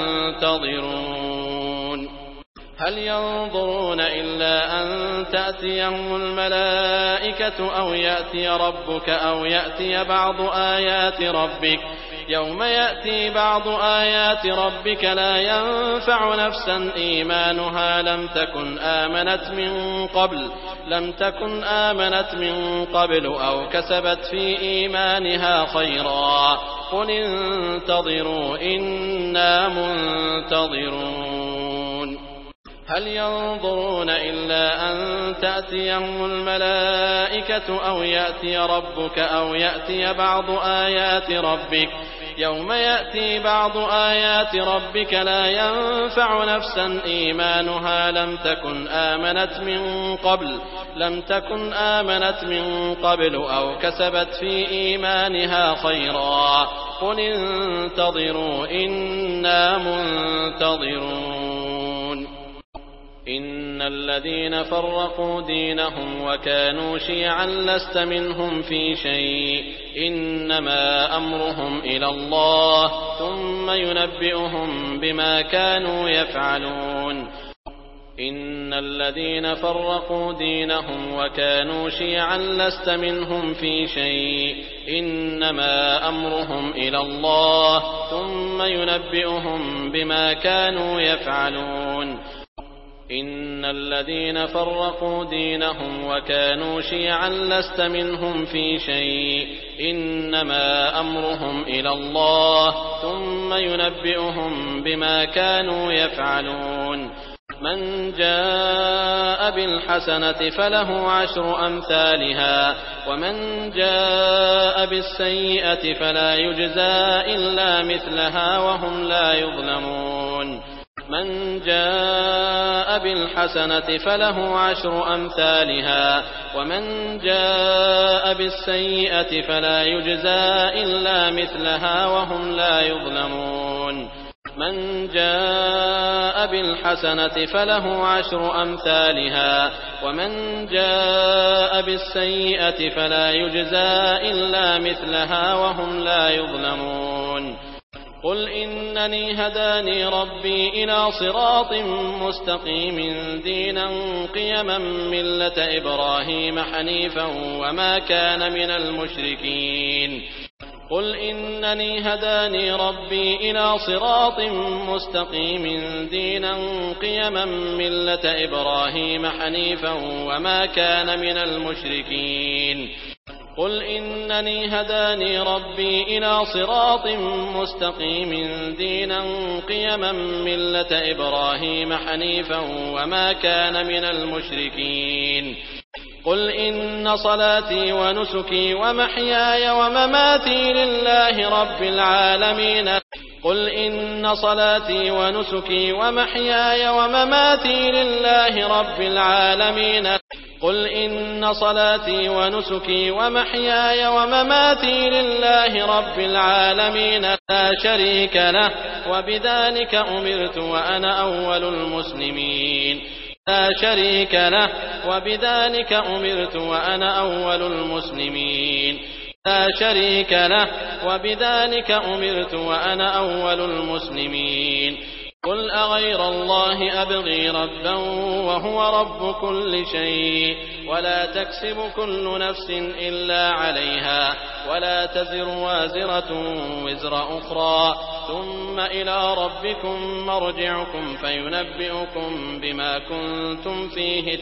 منتظرون هل ينظرون إلا أن تأتيهم الملائكة أو يأتي ربك أو يأتي بعض آيات ربك يوم يأتي بعض آيات ربك لا ينفع نفسا إيمانها لم تكن آمنت من قبل لم تكن آمنت من قبل أو كسبت في إيمانها خيرا قل انتظروا إنا منتظرون هل ينظرون إلا أن تأتيهم الملائكة أو يأتي ربك أو يأتي بعض آيات ربك يوم يأتي بعض آيات ربك لا ينفع نفسا إيمانها لم تكن آمنت من قبل لم تكن آمنت من قبل أو كسبت في إيمانها خيرا قل انتظروا إنا منتظرون إن الذين فرقوا دينهم وكانوا شيعا لست منهم في شيء إنما أمرهم إلى الله ثم ينبئهم بما كانوا يفعلون إن الذين فرقوا دينهم وكانوا شيعا لست منهم في شيء إنما أمرهم إلى الله ثم ينبئهم بما كانوا يفعلون إن الذين فرقوا دينهم وكانوا شيعا لست منهم في شيء إنما أمرهم إلى الله ثم ينبئهم بما كانوا يفعلون من جاء بالحسنة فله عشر أمثالها ومن جاء بالسيئة فلا يجزى إلا مثلها وهم لا يظلمون من جاء بالحسنة فله عشر أمثالها ومن جاء بالسيئة فلا يجزى إلا مثلها وهم لا يظلمون من جاء بالحسنة فله عشر أمثالها ومن جاء بالسيئة فلا يجزى إلا مثلها وهم لا يظلمون قل إنني هداني ربي إلى صراط مستقيم دينا قيما ملة إبراهيم حنيفا وما كان من المشركين قل إنني هداني ربي إلى صراط مستقيم دينا قيما ملة إبراهيم حنيفا وما كان من المشركين قل إنني هداني ربي إلى صراط مستقيم دينا قيما ملة إبراهيم حنيفا وما كان من المشركين قل إن صلاتي ونسكي ومحياي ومماتي لله رب العالمين قل إن صلاتي ونسكي ومحياي ومماتي لله رب العالمين قل إن صلاتي ونسكي ومحياي ومماتي لله رب العالمين لا شريك له وبذلك أمرت وأنا أول المسلمين لا شريك له وبذلك أمرت وأنا أول المسلمين لا شريك له وبذلك أمرت وأنا أول المسلمين قل أغير الله أبغي ربا وهو رب كل شيء ولا تكسب كل نفس إلا عليها ولا تزر وازرة وزر أخرى ثم إلى ربكم مرجعكم فينبئكم بما كنتم فيه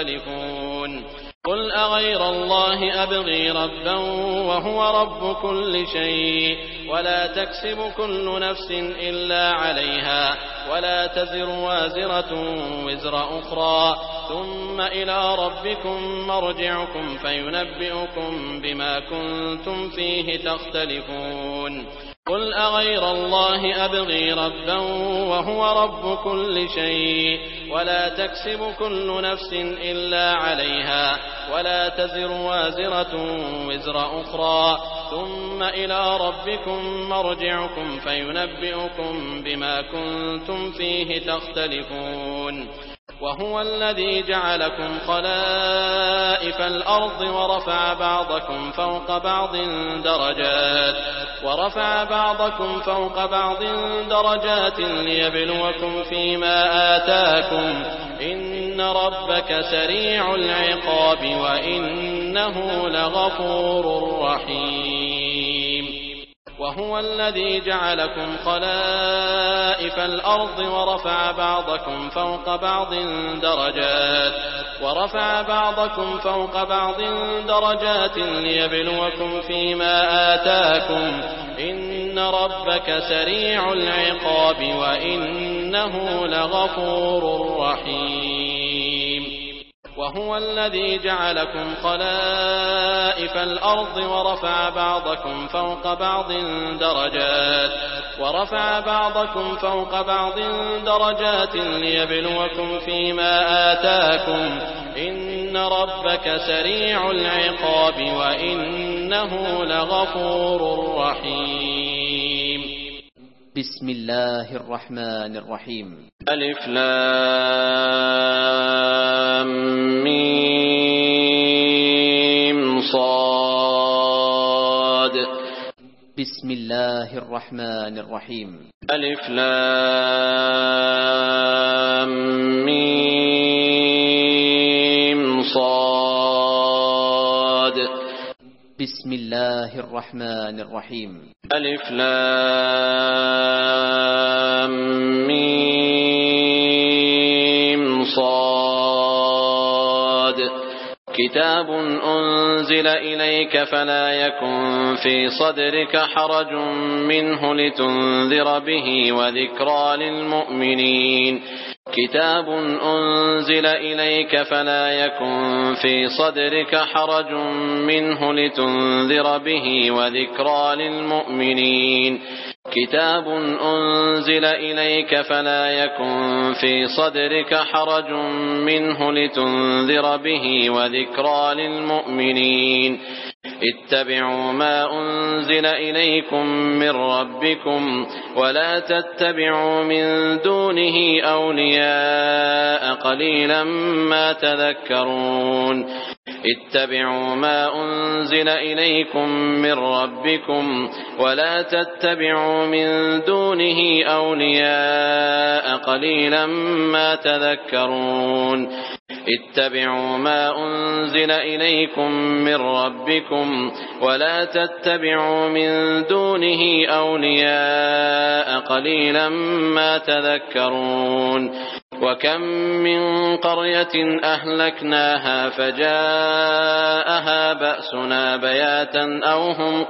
تختلفون قل أغير الله أبغي ربا وهو رب كل شيء ولا تكسب كل نفس إلا عليها ولا تزر وازرة وزر أخرى ثم إلى ربكم مرجعكم فينبئكم بما كنتم فيه تختلفون قل أغير الله أبغي ربا وهو رب كل شيء ولا تكسب كل نفس إلا عليها ولا تزر وازرة وزر أخرى ثم إلى ربكم مرجعكم فينبئكم بما كنتم فيه تختلفون وهو الذي جعلكم خلائف الأرض ورفع بعضكم فوق بعض درجات ورفع بعضكم فوق بعض درجات ليبلوكم فيما آتاكم إن ربك سريع العقاب وإنه لغفور رحيم وهو الذي جعلكم خلائف الأرض ورفع بعضكم فوق بعض درجات ورفع بعضكم فوق بعض درجات ليبلوكم فيما آتاكم إن ربك سريع العقاب وإنه لغفور رحيم وهو الذي جعلكم خلائف الأرض ورفع بعضكم فوق بعض درجات ورفع بعضكم فوق بعض درجات ليبلوكم فيما آتاكم إن ربك سريع العقاب وإنه لغفور رحيم بسم الله الرحمن الرحيم. ألف لام ميم صاد. بسم الله الرحمن الرحيم. ألف لام ميم صاد. بسم الله الرحمن الرحيم. ألف لام ميم صاد. كتاب أنزل إليك فلا يكن في صدرك حرج منه لتنذر به وذكرى للمؤمنين. كتاب أنزل إليك فلا يكن في صدرك حرج منه لتنذر به وذكرى للمؤمنين. كتاب أنزل إليك فلا يكن في صدرك حرج منه لتنذر به وذكرى للمؤمنين. اتبعوا ما أنزل إليكم من ربكم ولا تتبعوا من دونه أولياء قليلا ما تذكرون. اتبعوا ما أنزل إليكم من ربكم ولا تتبعوا من دونه أولياء قليلا ما تذكرون. اتبعوا ما أنزل إليكم من ربكم ولا تتبعوا من دونه أولياء قليلا ما تذكرون. وكم من قرية أهلكناها فجاءها بأسنا بياتا أو هم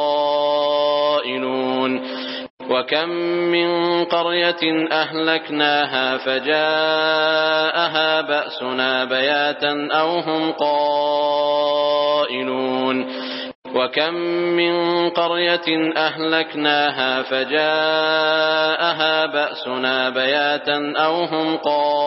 قائلون. وكم من قرية أهلكناها فجاءها بأسنا بياتا أو هم قائلون. وكم من قرية أهلكناها فجاءها بأسنا بياتا أو هم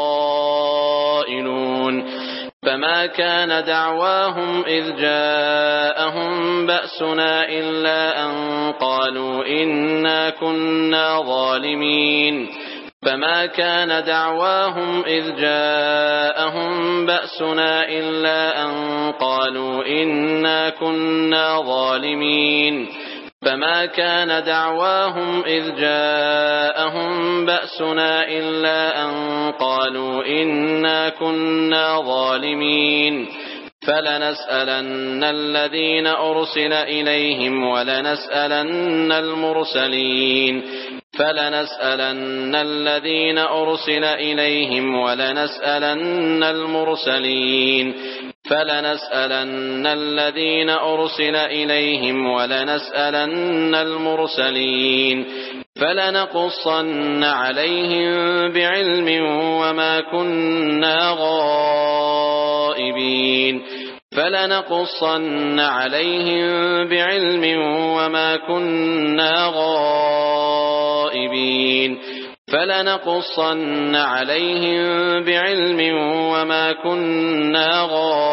قائلون. فما كان دعواهم إذ جاءهم بأسنا إلا أن قالوا إنا كنا ظالمين. فما كان دعواهم إذ جاءهم بأسنا إلا أن قالوا إنا كنا ظالمين. فما كان دعواهم إذ جاءهم بأسنا إلا أن قالوا إنا كنا ظالمين. فلنسألن الذين أرسل إليهم ولنسألن المرسلين. فلنسألن الذين أرسل إليهم ولنسألن المرسلين. فلنسألن الذين أرسل إليهم ولنسألن المرسلين. فلنقصن عليهم بعلم وما كنا غائبين. فلنقصن عليهم بعلم وما كنا غائبين. فلنقصن عليهم بعلم وما كنا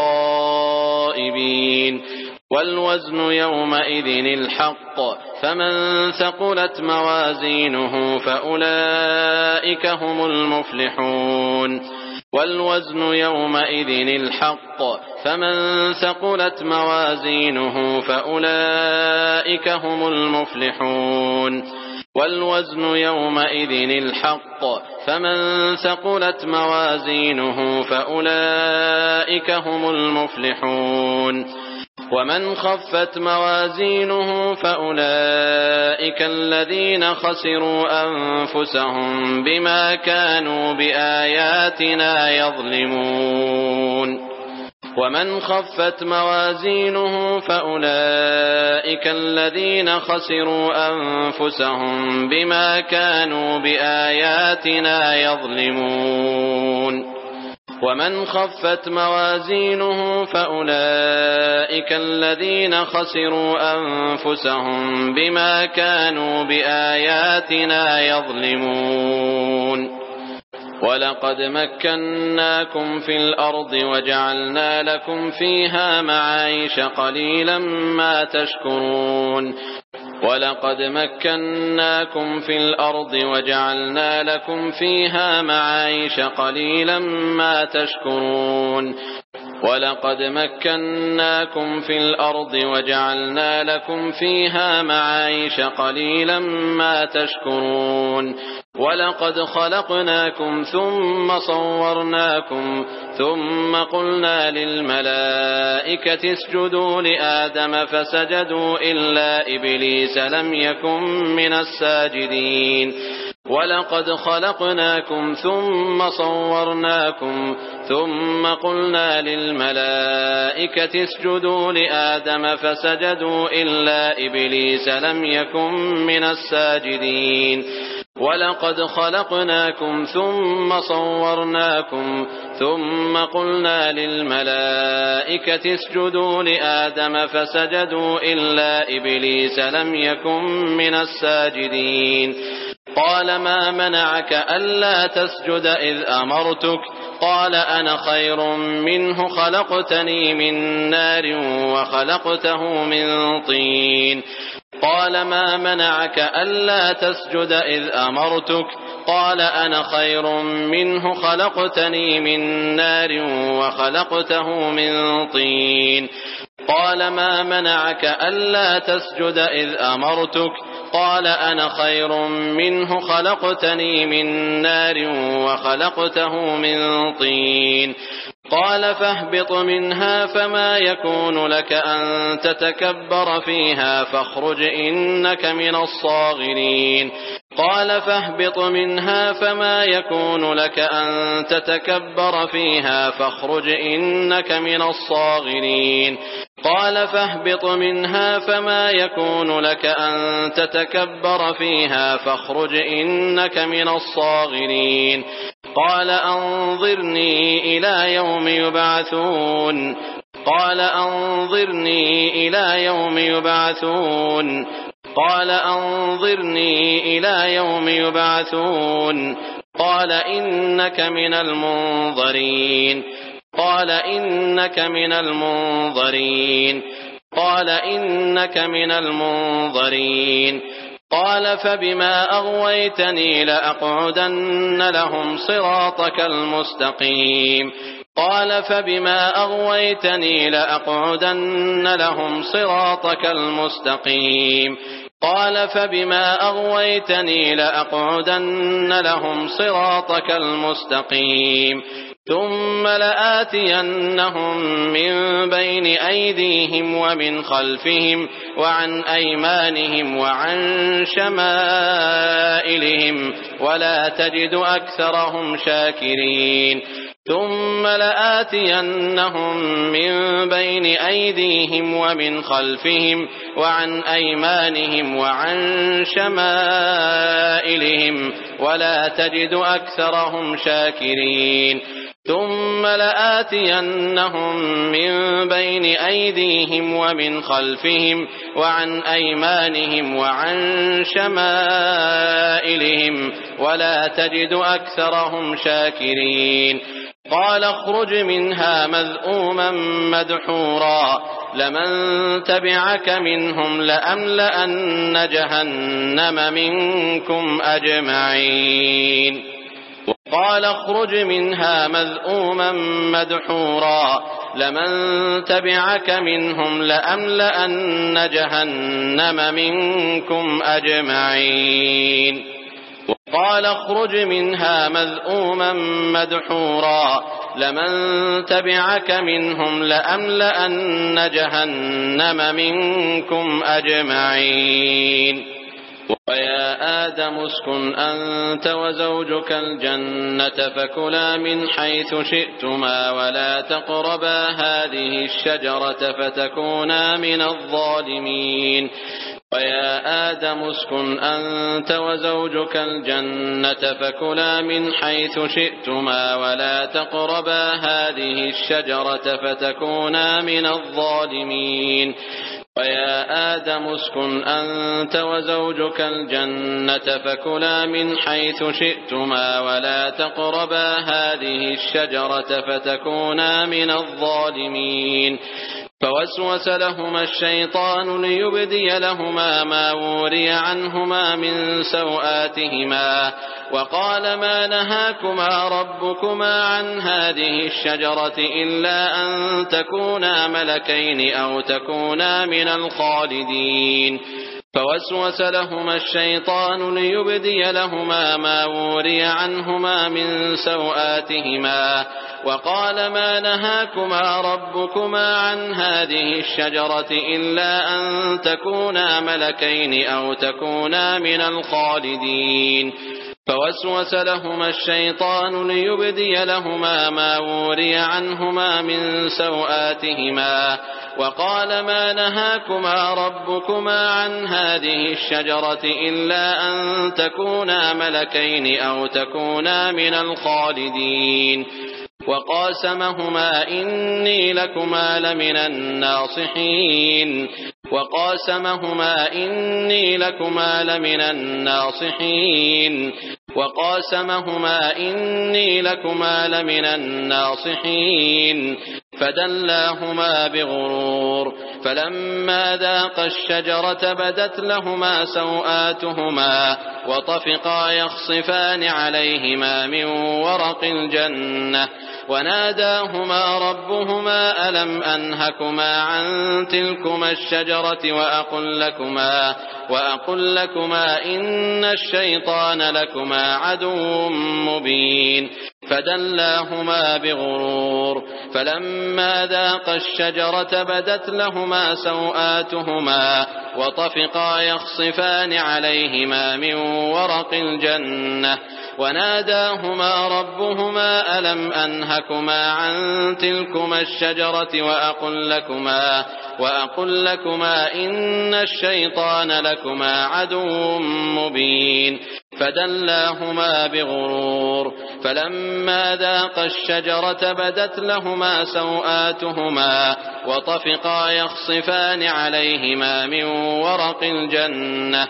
غائبين. والوزن يومئذ الحق فمن ثقلت موازينه فأولئك هم المفلحون. والوزن يومئذ الحق فمن ثقلت موازينه فأولئك هم المفلحون. والوزن يومئذ الحق فمن ثقلت موازينه فأولئك هم المفلحون. ومن خفت موازينه فأولئك الذين خسروا أنفسهم بما كانوا بآياتنا يظلمون. ومن خفت موازينه فأولئك الذين خسروا أنفسهم بما كانوا بآياتنا يظلمون. ومن خفت موازينه فأولئك الذين خسروا أنفسهم بما كانوا بآياتنا يظلمون. ولقد مكناكم في الأرض وجعلنا لكم فيها معايش قليلا ما تشكرون. ولقد مكناكم في الأرض وجعلنا لكم فيها معايش قليلا ما تشكرون ولقد مكناكم في الأرض وجعلنا لكم فيها معايش قليلا ما تشكرون ولقد خلقناكم ثم صورناكم ثم قلنا للملائكة اسجدوا لآدم فسجدوا إلا إبليس لم يكن من الساجدين ولقد خلقناكم ثم صورناكم ثم قلنا للملائكة اسجدوا لآدم فسجدوا إلا إبليس لم يكن من الساجدين ولقد خلقناكم ثم صورناكم ثم قلنا للملائكة اسجدوا لآدم فسجدوا إلا إبليس لم يكن من الساجدين قال ما منعك ألا تسجد إذ أمرتك قال أنا خير منه خلقتني من نار وخلقته من طين قال ما منعك ألا تسجد إذ أمرتك قال أنا خير منه خلقتني من نار وخلقته من طين قال ما منعك ألا تسجد إذ أمرتك قال أنا خير منه خلقتني من نار وخلقته من طين قال فاهبط منها فما يكون لك أن تتكبر فيها فاخرج إنك من الصاغرين قال فاهبط منها فما يكون لك أن تتكبر فيها فاخرج إنك من الصاغرين قال فاهبط منها فما يكون لك أن تتكبر فيها فاخرج إنك من الصاغرين قال أنظرني إلى يوم يبعثون قال أنظرني إلى يوم يبعثون قال أنظرني إلى يوم يبعثون قال إنك من المنظرين قال إنك من المنظرين قال إنك من المنظرين قال فبما أغويتني لأقعدن لهم صراطك المستقيم قال فبما أغويتني لأقعدن لهم صراطك المستقيم قال فبما أغويتني لأقعدن لهم صراطك المستقيم ثم لآتينهم من بين أيديهم ومن خلفهم وعن أيمانهم وعن شمائلهم ولا تجد أكثرهم شاكرين ثم لآتينهم من بين أيديهم ومن خلفهم وعن أيمانهم وعن شمائلهم ولا تجد أكثرهم شاكرين ثم لآتينهم من بين أيديهم ومن خلفهم وعن أيمانهم وعن شمائلهم ولا تجد أكثرهم شاكرين قال اخرج منها مذءوما مدحورا لمن تبعك منهم لأملأن جهنم منكم أجمعين قال اخرج منها مذءوما مدحورا لمن تبعك منهم لأملأن جهنم منكم أجمعين قال اخرج منها مذءوما مدحورا لمن تبعك منهم لأملأن جهنم منكم أجمعين ويا آدم اسكن أنت وزوجك الجنة فكلا من حيث شئتما ولا تقربا هذه الشجرة فتكونا من الظالمين ويا آدم اسكن أنت وزوجك الجنة فكلا من حيث شئتما ولا تقربا هذه الشجرة فتكونا من الظالمين ويا آدم اسكن أنت وزوجك الجنة فكلا من حيث شئتما ولا تقربا هذه الشجرة فتكونا من الظالمين فوسوس لهما الشيطان ليبدي لهما ما وري عنهما من سوآتهما وقال ما نهاكما ربكما عن هذه الشجرة إلا أن تكونا ملكين أو تكونا من الخالدين فوسوس لهما الشيطان ليبدي لهما ما وري عنهما من سوآتهما وقال ما نهاكما ربكما عن هذه الشجرة إلا أن تكونا ملكين أو تكونا من الخالدين فوسوس لهما الشيطان ليبدي لهما ما وري عنهما من سوآتهما وقال ما نهاكما ربكما عن هذه الشجرة إلا أن تكونا ملكين أو تكونا من الخالدين وقاسمهما إني لكما لمن الناصحين وقاسمهما إني لكما لمن الناصحين وقاسمهما إني لكما لمن الناصحين فدلاهما بغرور فلما ذاقا الشجرة بدت لهما سوآتهما وطفقا يخصفان عليهما من ورق الجنة وناداهما ربهما ألم أنهكما عن تلكما الشجرة وأقل لكما وأقل لكما إن الشيطان لكما عدو مبين فدلاهما بغرور فلما ذاقا الشجرة بدت لهما سوآتهما وطفقا يخصفان عليهما من ورق الجنة وناداهما ربهما ألم أنهكما عن تلكما الشجرة وأقل لكما وأقل لكما إن الشيطان لكما عدو مبين فدلاهما بغرور فلما ذاقا الشجرة بدت لهما سوآتهما وطفقا يخصفان عليهما من ورق الجنة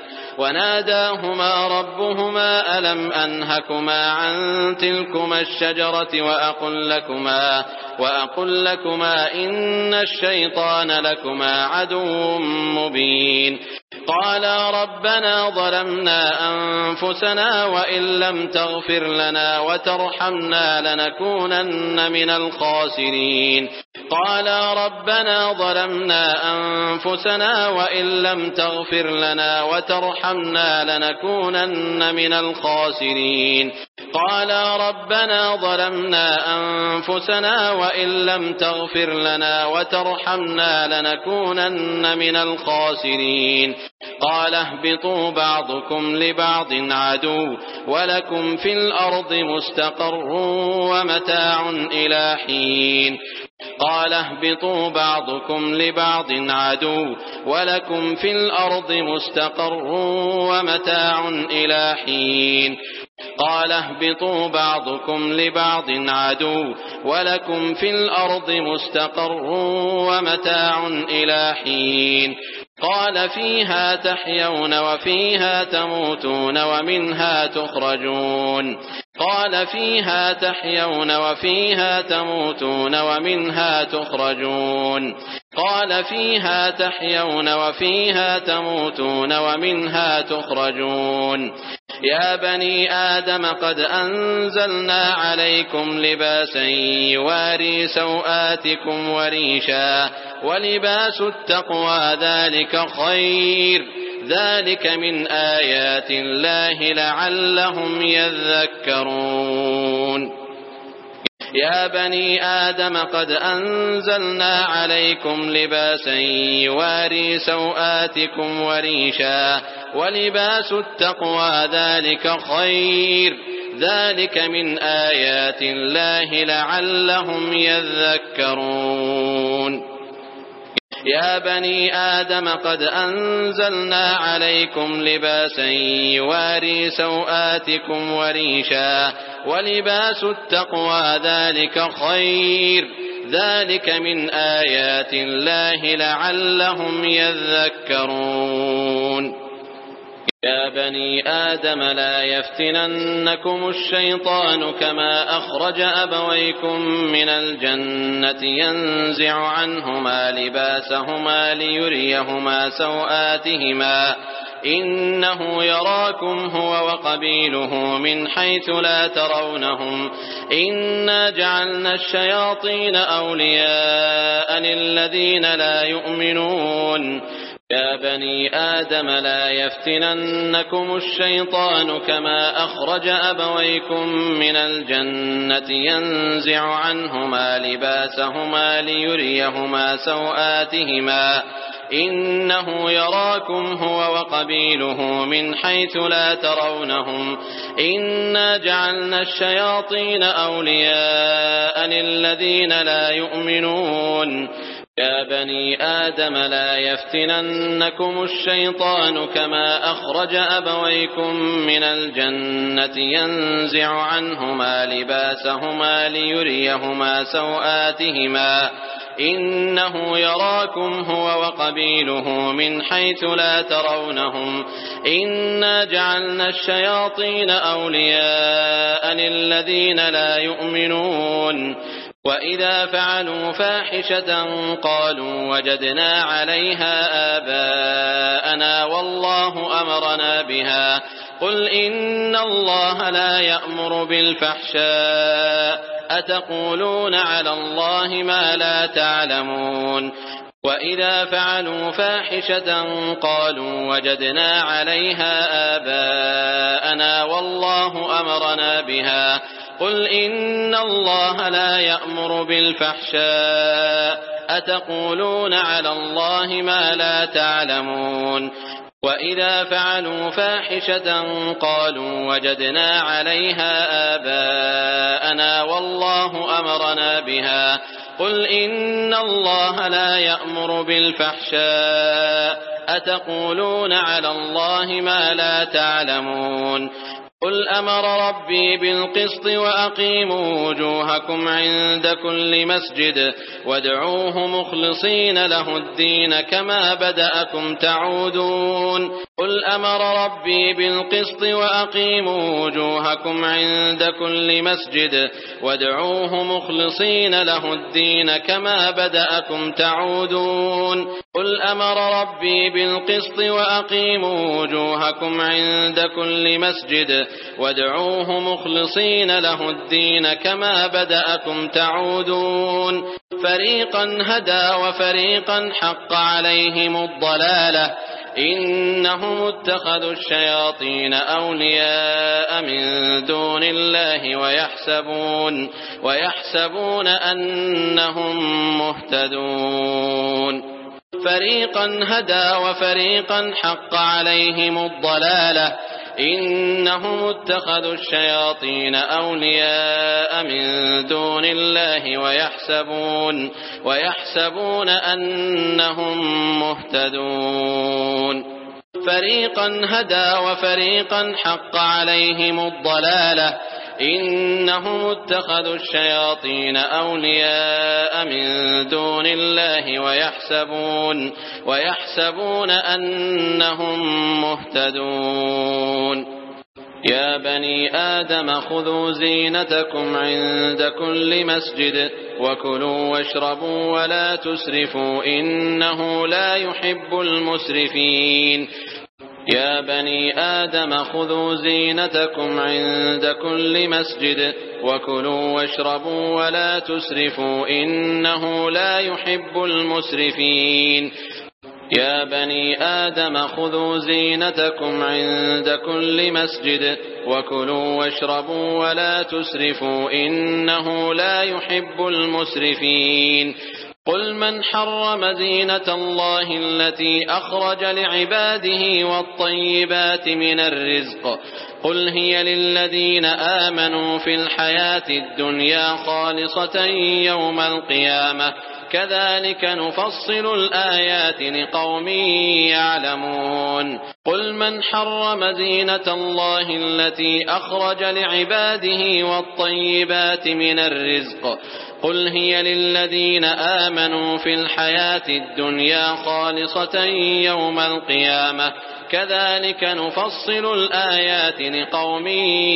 وناداهما ربهما ألم أنهكما عن تلكما الشجرة وأقل لكما وأقل لكما إن الشيطان لكما عدو مبين قالا ربنا ظلمنا أنفسنا وإن لم تغفر لنا وترحمنا لنكونن من الخاسرين قالا ربنا ظلمنا أنفسنا وإن لم تغفر لنا وترحمنا لنكونن من الخاسرين قالا ربنا ظلمنا أنفسنا وإن لم تغفر لنا وترحمنا لنكونن من الخاسرين قال اهبطوا بعضكم لبعض عدو ولكم في الأرض مستقر ومتاع إلى حين قال اهبطوا بعضكم لبعض عدو ولكم في الأرض مستقر ومتاع إلى حين قال اهبطوا بعضكم لبعض عدو ولكم في الأرض مستقر ومتاع إلى حين قال فيها تحيون وفيها تموتون ومنها تخرجون قال فيها تحيون وفيها تموتون ومنها تخرجون قال فيها تحيون وفيها تموتون ومنها تخرجون يا بني آدم قد أنزلنا عليكم لباسا يواري سوآتكم وريشا ولباس التقوى ذلك خير ذلك من آيات الله لعلهم يذكرون يا بني آدم قد أنزلنا عليكم لباسا يواري سوآتكم وريشا ولباس التقوى ذلك خير ذلك من آيات الله لعلهم يذكرون يا بني آدم قد أنزلنا عليكم لباسا يواري سوآتكم وريشا ولباس التقوى ذلك خير ذلك من آيات الله لعلهم يذكرون يا بني آدم لا يفتننكم الشيطان كما أخرج أبويكم من الجنة ينزع عنهما لباسهما ليريهما سوآتهما إنه يراكم هو وقبيله من حيث لا ترونهم إنا جعلنا الشياطين أولياء للذين لا يؤمنون يا بني آدم لا يفتننكم الشيطان كما أخرج أبويكم من الجنة ينزع عنهما لباسهما ليريهما سوآتهما إنه يراكم هو وقبيله من حيث لا ترونهم إنا جعلنا الشياطين أولياء للذين لا يؤمنون يا بني آدم لا يفتننكم الشيطان كما أخرج أبويكم من الجنة ينزع عنهما لباسهما ليريهما سوآتهما إنه يراكم هو وقبيله من حيث لا ترونهم إنا جعلنا الشياطين أولياء للذين لا يؤمنون وإذا فعلوا فاحشة قالوا وجدنا عليها آباءنا والله أمرنا بها قل إن الله لا يأمر بالفحشاء أتقولون على الله ما لا تعلمون وإذا فعلوا فاحشة قالوا وجدنا عليها آباءنا والله أمرنا بها قل إن الله لا يأمر بالفحشاء أتقولون على الله ما لا تعلمون وإذا فعلوا فاحشة قالوا وجدنا عليها آباءنا والله أمرنا بها قل إن الله لا يأمر بالفحشاء أتقولون على الله ما لا تعلمون قل أمر ربي بالقسط وأقيموا وجوهكم عند كل مسجد وادعوه مخلصين له الدين كما بدأكم تعودون قل أمر ربي بالقسط وأقيموا وجوهكم عند كل مسجد وادعوه مخلصين له الدين كما بدأكم تعودون قل أمر ربي بالقسط وأقيموا وجوهكم عند كل مسجد وادعوه مخلصين له الدين كما بدأكم تعودون فريقا هدى وفريقا حق عليهم الضلالة إنهم اتخذوا الشياطين أولياء من دون الله ويحسبون ويحسبون أنهم مهتدون فريقا هدى وفريقا حق عليهم الضلالة إنهم اتخذوا الشياطين أولياء من دون الله ويحسبون ويحسبون أنهم مهتدون فريقا هدى وفريقا حق عليهم الضلالة إنهم اتخذوا الشياطين أولياء من دون الله ويحسبون ويحسبون أنهم مهتدون يا بني آدم خذوا زينتكم عند كل مسجد وكلوا واشربوا ولا تسرفوا إنه لا يحب المسرفين يا بني آدم خذوا زينتكم عند كل مسجد وكلوا واشربوا ولا تسرفوا إنه لا يحب المسرفين يا بني آدم خذوا زينتكم عند كل مسجد وكلوا واشربوا ولا تسرفوا إنه لا يحب المسرفين قل من حرم زينة الله التي أخرج لعباده والطيبات من الرزق قل هي للذين آمنوا في الحياة الدنيا خالصة يوم القيامة كذلك نفصل الآيات لقوم يعلمون قل من حرم زينة الله التي أخرج لعباده والطيبات من الرزق قل هي للذين آمنوا في الحياة الدنيا خالصة يوم القيامة كذلك نفصل الآيات لقوم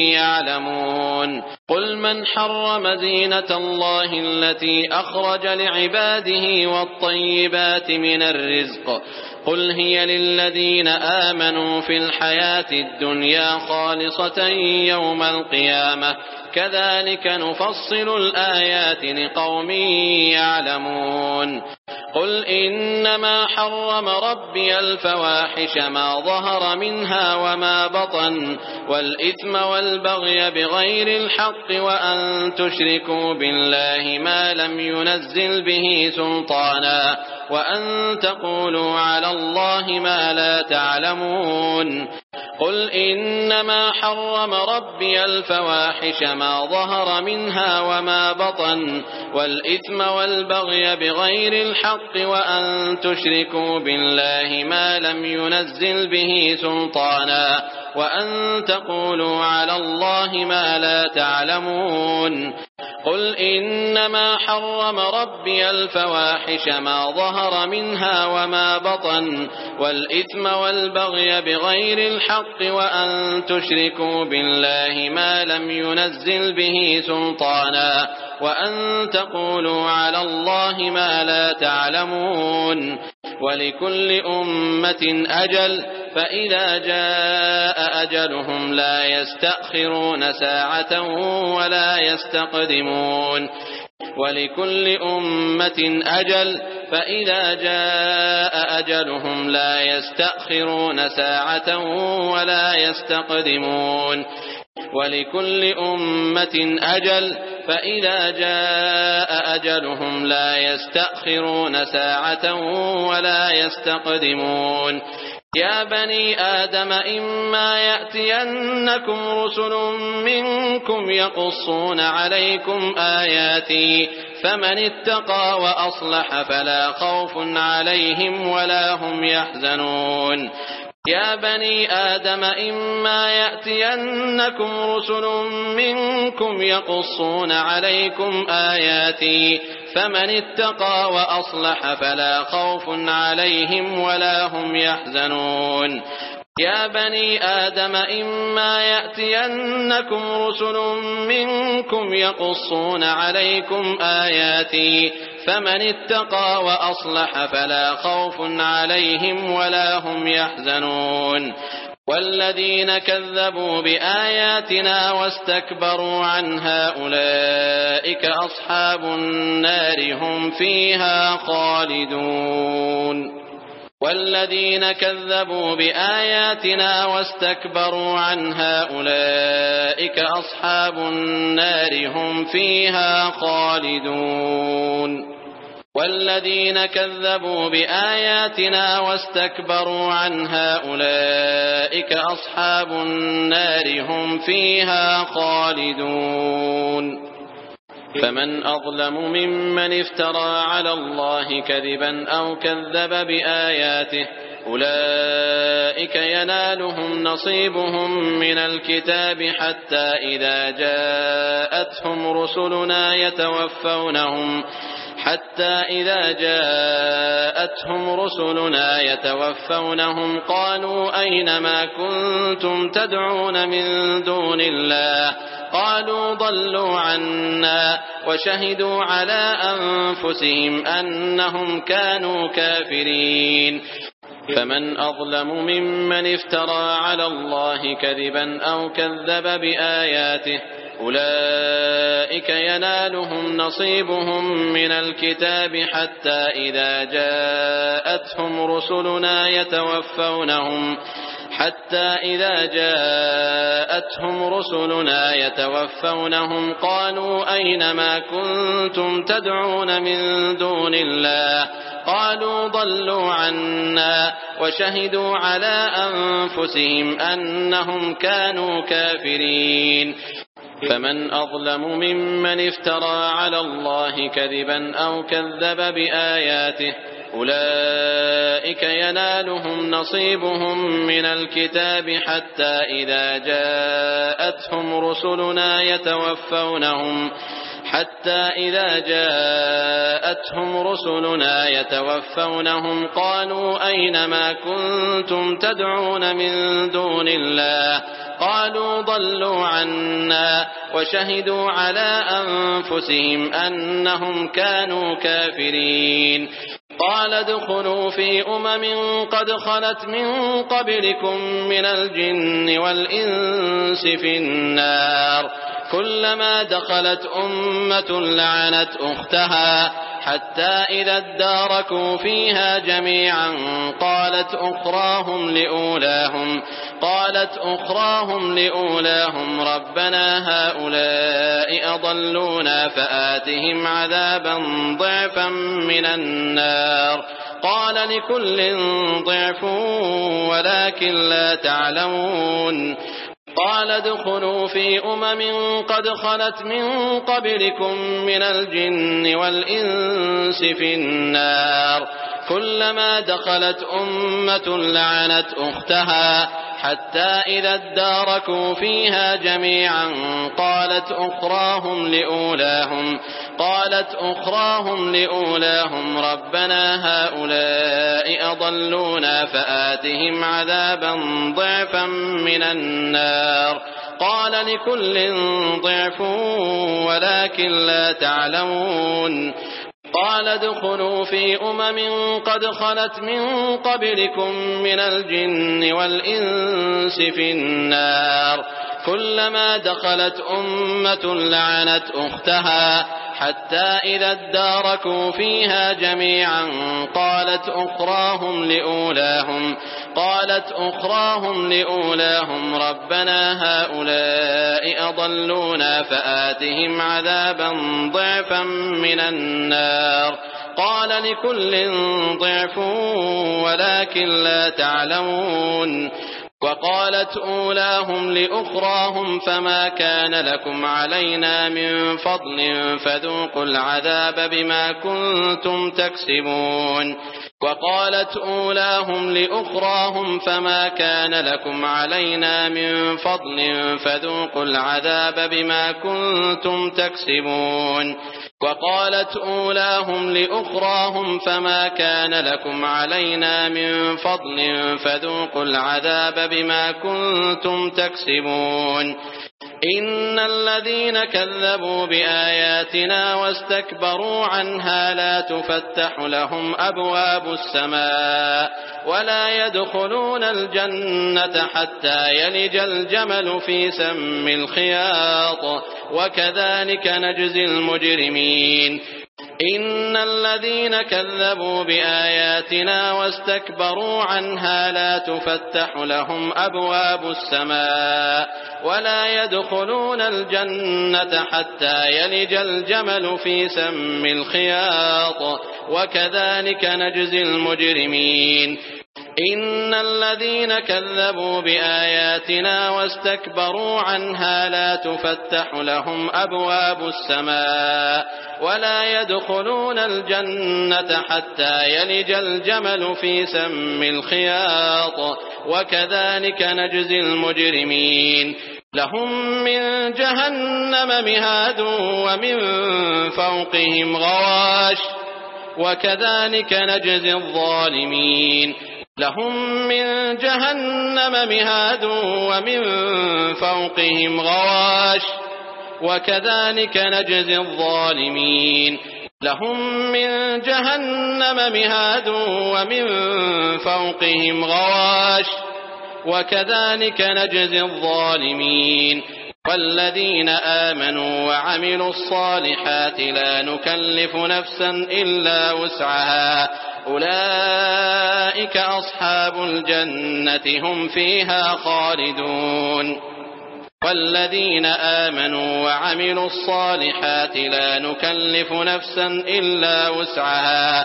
يعلمون قل من حرم زينة الله التي أخرج لعباده والطيبات من الرزق قل هي للذين آمنوا في الحياة الدنيا خالصة يوم القيامة كذلك نفصل الآيات لقوم يعلمون قل إنما حرم ربي الفواحش ما ظهر منها وما بطن والإثم والبغي بغير الحق وأن تشركوا بالله ما لم ينزل به سلطانا وأن تقولوا على الله ما لا تعلمون قل إنما حرم ربي الفواحش ما ظهر منها وما بطن والإثم والبغي بغير الحق وأن تشركوا بالله ما لم ينزل به سلطانا وأن تقولوا على الله ما لا تعلمون قل إنما حرم ربي الفواحش ما ظهر منها وما بطن والإثم والبغي بغير الحق وأن تشركوا بالله ما لم ينزل به سلطانا وأن تقولوا على الله ما لا تعلمون ولكل أمة أجل فإذا جاء أجلهم لا يستأخرون ساعة ولا يستقدمون ولكل أمة أجل فإذا جاء أجلهم لا يستأخرون ساعة ولا يستقدمون ولكل أمة أجل فإذا جاء أجلهم لا يستأخرون ساعة ولا يستقدمون يا بني آدم إما يأتينكم رسل منكم يقصون عليكم آياتي فمن اتقى وأصلح فلا خوف عليهم ولا هم يحزنون يا بني آدم إما يأتينكم رسل منكم يقصون عليكم آياتي فمن اتقى وأصلح فلا خوف عليهم ولا هم يحزنون يا بني آدم إما يأتينكم رسل منكم يقصون عليكم آياتي فمن اتقى وأصلح فلا خوف عليهم ولا هم يحزنون والذين كذبوا بآياتنا واستكبروا عنها أولئك أصحاب النار هم فيها خالدون والذين كذبوا بآياتنا واستكبروا عنها أولئك أصحاب النار هم فيها خالدون والذين كذبوا بآياتنا واستكبروا عنها أولئك أصحاب النار هم فيها خالدون فمن أظلم ممن افترى على الله كذبا أو كذب بآياته أولئك ينالهم نصيبهم من الكتاب حتى إذا جاءتهم رسلنا يتوفونهم حتى إذا جاءتهم رسلنا يتوفونهم قالوا أين ما كنتم تدعون من دون الله قالوا ضلوا عنا وشهدوا على أنفسهم أنهم كانوا كافرين فمن أظلم ممن افترى على الله كذبا أو كذب بآياته أولئك ينالهم نصيبهم من الكتاب حتى إذا جاءتهم رسلنا يتوفونهم حتى إذا جاءتهم رسلنا يتوفونهم قالوا أين ما كنتم تدعون من دون الله قالوا ضلوا عنا وشهدوا على أنفسهم أنهم كانوا كافرين فمن أظلم ممن افترى على الله كذبا أو كذب بآياته أولئك ينالهم نصيبهم من الكتاب حتى إذا جاءتهم رسلنا يتوفونهم حتى إذا جاءتهم رسلنا يتوفونهم قالوا أين ما كنتم تدعون من دون الله قالوا ضلوا عنا وشهدوا على أنفسهم أنهم كانوا كافرين قال ادخلوا في أمم قد خلت من قبلكم من الجن والإنس في النار كلما دخلت أمة لعنت أختها حتى إذا اداركوا فيها جميعا قالت أخراهم لأولاهم قالت أخراهم لأولاهم ربنا هؤلاء أضلونا فآتهم عذابا ضعفا من النار قال لكل ضعف ولكن لا تعلمون قال ادخلوا في أمم قد خلت من قبلكم من الجن والإنس في النار كلما دخلت أمة لعنت أختها حتى إذا اداركوا فيها جميعا قالت أخراهم لأولاهم قالت أخراهم لأولاهم ربنا هؤلاء أضلونا فآتهم عذابا ضعفا من النار قال لكل ضعف ولكن لا تعلمون قال ادخلوا في أمم قد خلت من قبلكم من الجن والإنس في النار كلما دخلت أمة لعنت أختها حتى إذا اداركوا فيها جميعا قالت أخراهم لأولاهم قالت أخراهم لأولاهم ربنا هؤلاء أضلونا فآتهم عذابا ضعفا من النار قال لكل ضعف ولكن لا تعلمون وقالت أولاهم لأخراهم فما كان لكم علينا من فضل فذوقوا العذاب بما كنتم تكسبون وقالت أولاهم لأخراهم فما كان لكم علينا من فضل فذوقوا العذاب بما كنتم تكسبون وقالت أولاهم لأخراهم فما كان لكم علينا من فضل فذوقوا العذاب بما كنتم تكسبون إن الذين كذبوا بآياتنا واستكبروا عنها لا تفتح لهم أبواب السماء ولا يدخلون الجنة حتى يلج الجمل في سم الخياط وكذلك نجزي المجرمين إن الذين كذبوا بآياتنا واستكبروا عنها لا تفتح لهم أبواب السماء ولا يدخلون الجنة حتى يلج الجمل في سم الخياط وكذلك نجزي المجرمين إن الذين كذبوا بآياتنا واستكبروا عنها لا تفتح لهم أبواب السماء ولا يدخلون الجنة حتى يلج الجمل في سم الخياط وكذلك نجزي المجرمين لهم من جهنم مهاد ومن فوقهم غواش وكذلك نجزي الظالمين لهم من جهنم مهاد ومن فوقهم غواش وكذلك نجزي الظالمين لهم من جهنم مهاد ومن فوقهم غواش وكذلك نجزي الظالمين والذين آمنوا وعملوا الصالحات لا نكلف نفسا إلا وسعها أولئك أصحاب الجنة هم فيها خالدون والذين آمنوا وعملوا الصالحات لا نكلف نفسا إلا وسعها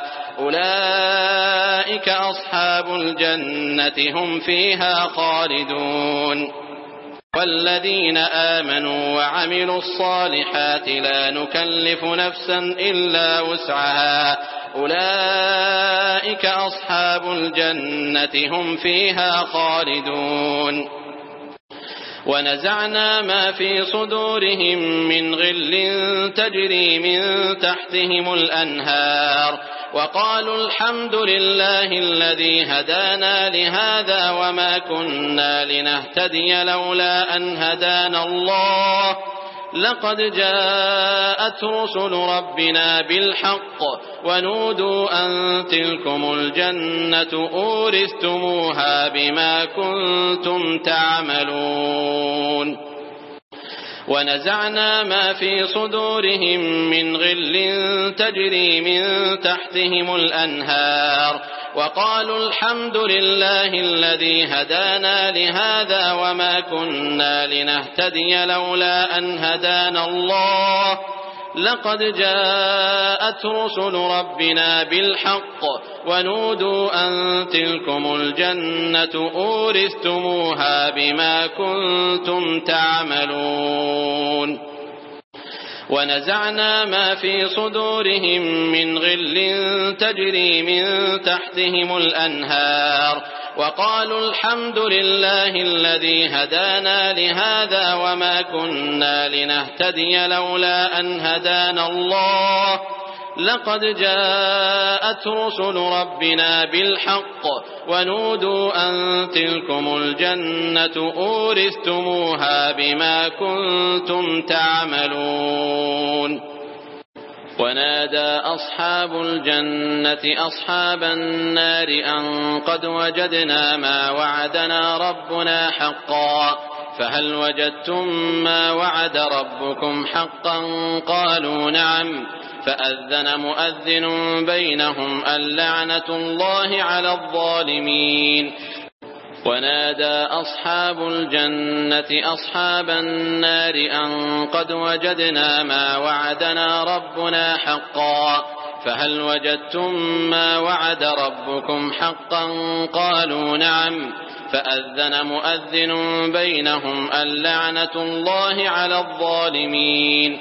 أولئك أصحاب الجنة هم فيها خالدون والذين آمنوا وعملوا الصالحات لا نكلف نفسا إلا وسعها أولئك أصحاب الجنة هم فيها خالدون ونزعنا ما في صدورهم من غل تجري من تحتهم الأنهار وقالوا الحمد لله الذي هدانا لهذا وما كنا لنهتدي لولا أن هدانا الله لقد جاءت رسل ربنا بالحق ونودوا أن تلكم الجنة أورثتموها بما كنتم تعملون ونزعنا ما في صدورهم من غل تجري من تحتهم الأنهار وقالوا الحمد لله الذي هدانا لهذا وما كنا لنهتدي لولا أن هدانا الله لقد جاءت رسل ربنا بالحق ونودوا أن تلكم الجنة أورثتموها بما كنتم تعملون ونزعنا ما في صدورهم من غل تجري من تحتهم الأنهار وقالوا الحمد لله الذي هدانا لهذا وما كنا لنهتدي لولا أن هدانا الله لقد جاءت رسل ربنا بالحق ونودوا أن تلكم الجنة أورثتموها بما كنتم تعملون ونادى أصحاب الجنة أصحاب النار أن قد وجدنا ما وعدنا ربنا حقا فهل وجدتم ما وعد ربكم حقا قالوا نعم فأذن مؤذن بينهم اللعنة الله على الظالمين ونادى أصحاب الجنة أصحاب النار أن قد وجدنا ما وعدنا ربنا حقا فهل وجدتم ما وعد ربكم حقا قالوا نعم فأذن مؤذن بينهم اللعنة الله على الظالمين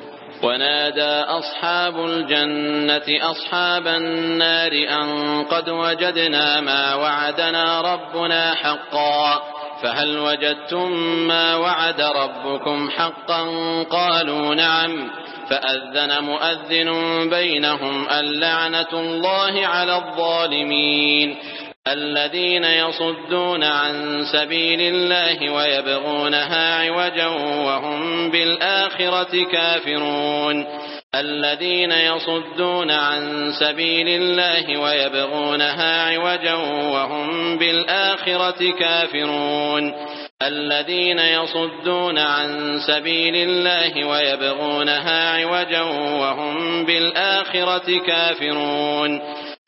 ونادى أصحاب الجنة أصحاب النار أن قد وجدنا ما وعدنا ربنا حقا فهل وجدتم ما وعد ربكم حقا قالوا نعم فأذن مؤذن بينهم اللعنة الله على الظالمين الذين يصدون عن سبيل الله ويبغونها عوجا وهم بالآخرة كافرون الذين يصدون عن سبيل الله ويبغونها عوجا وهم بالآخرة كافرون الذين يصدون عن سبيل الله ويبغونها عوجا وهم بالآخرة كافرون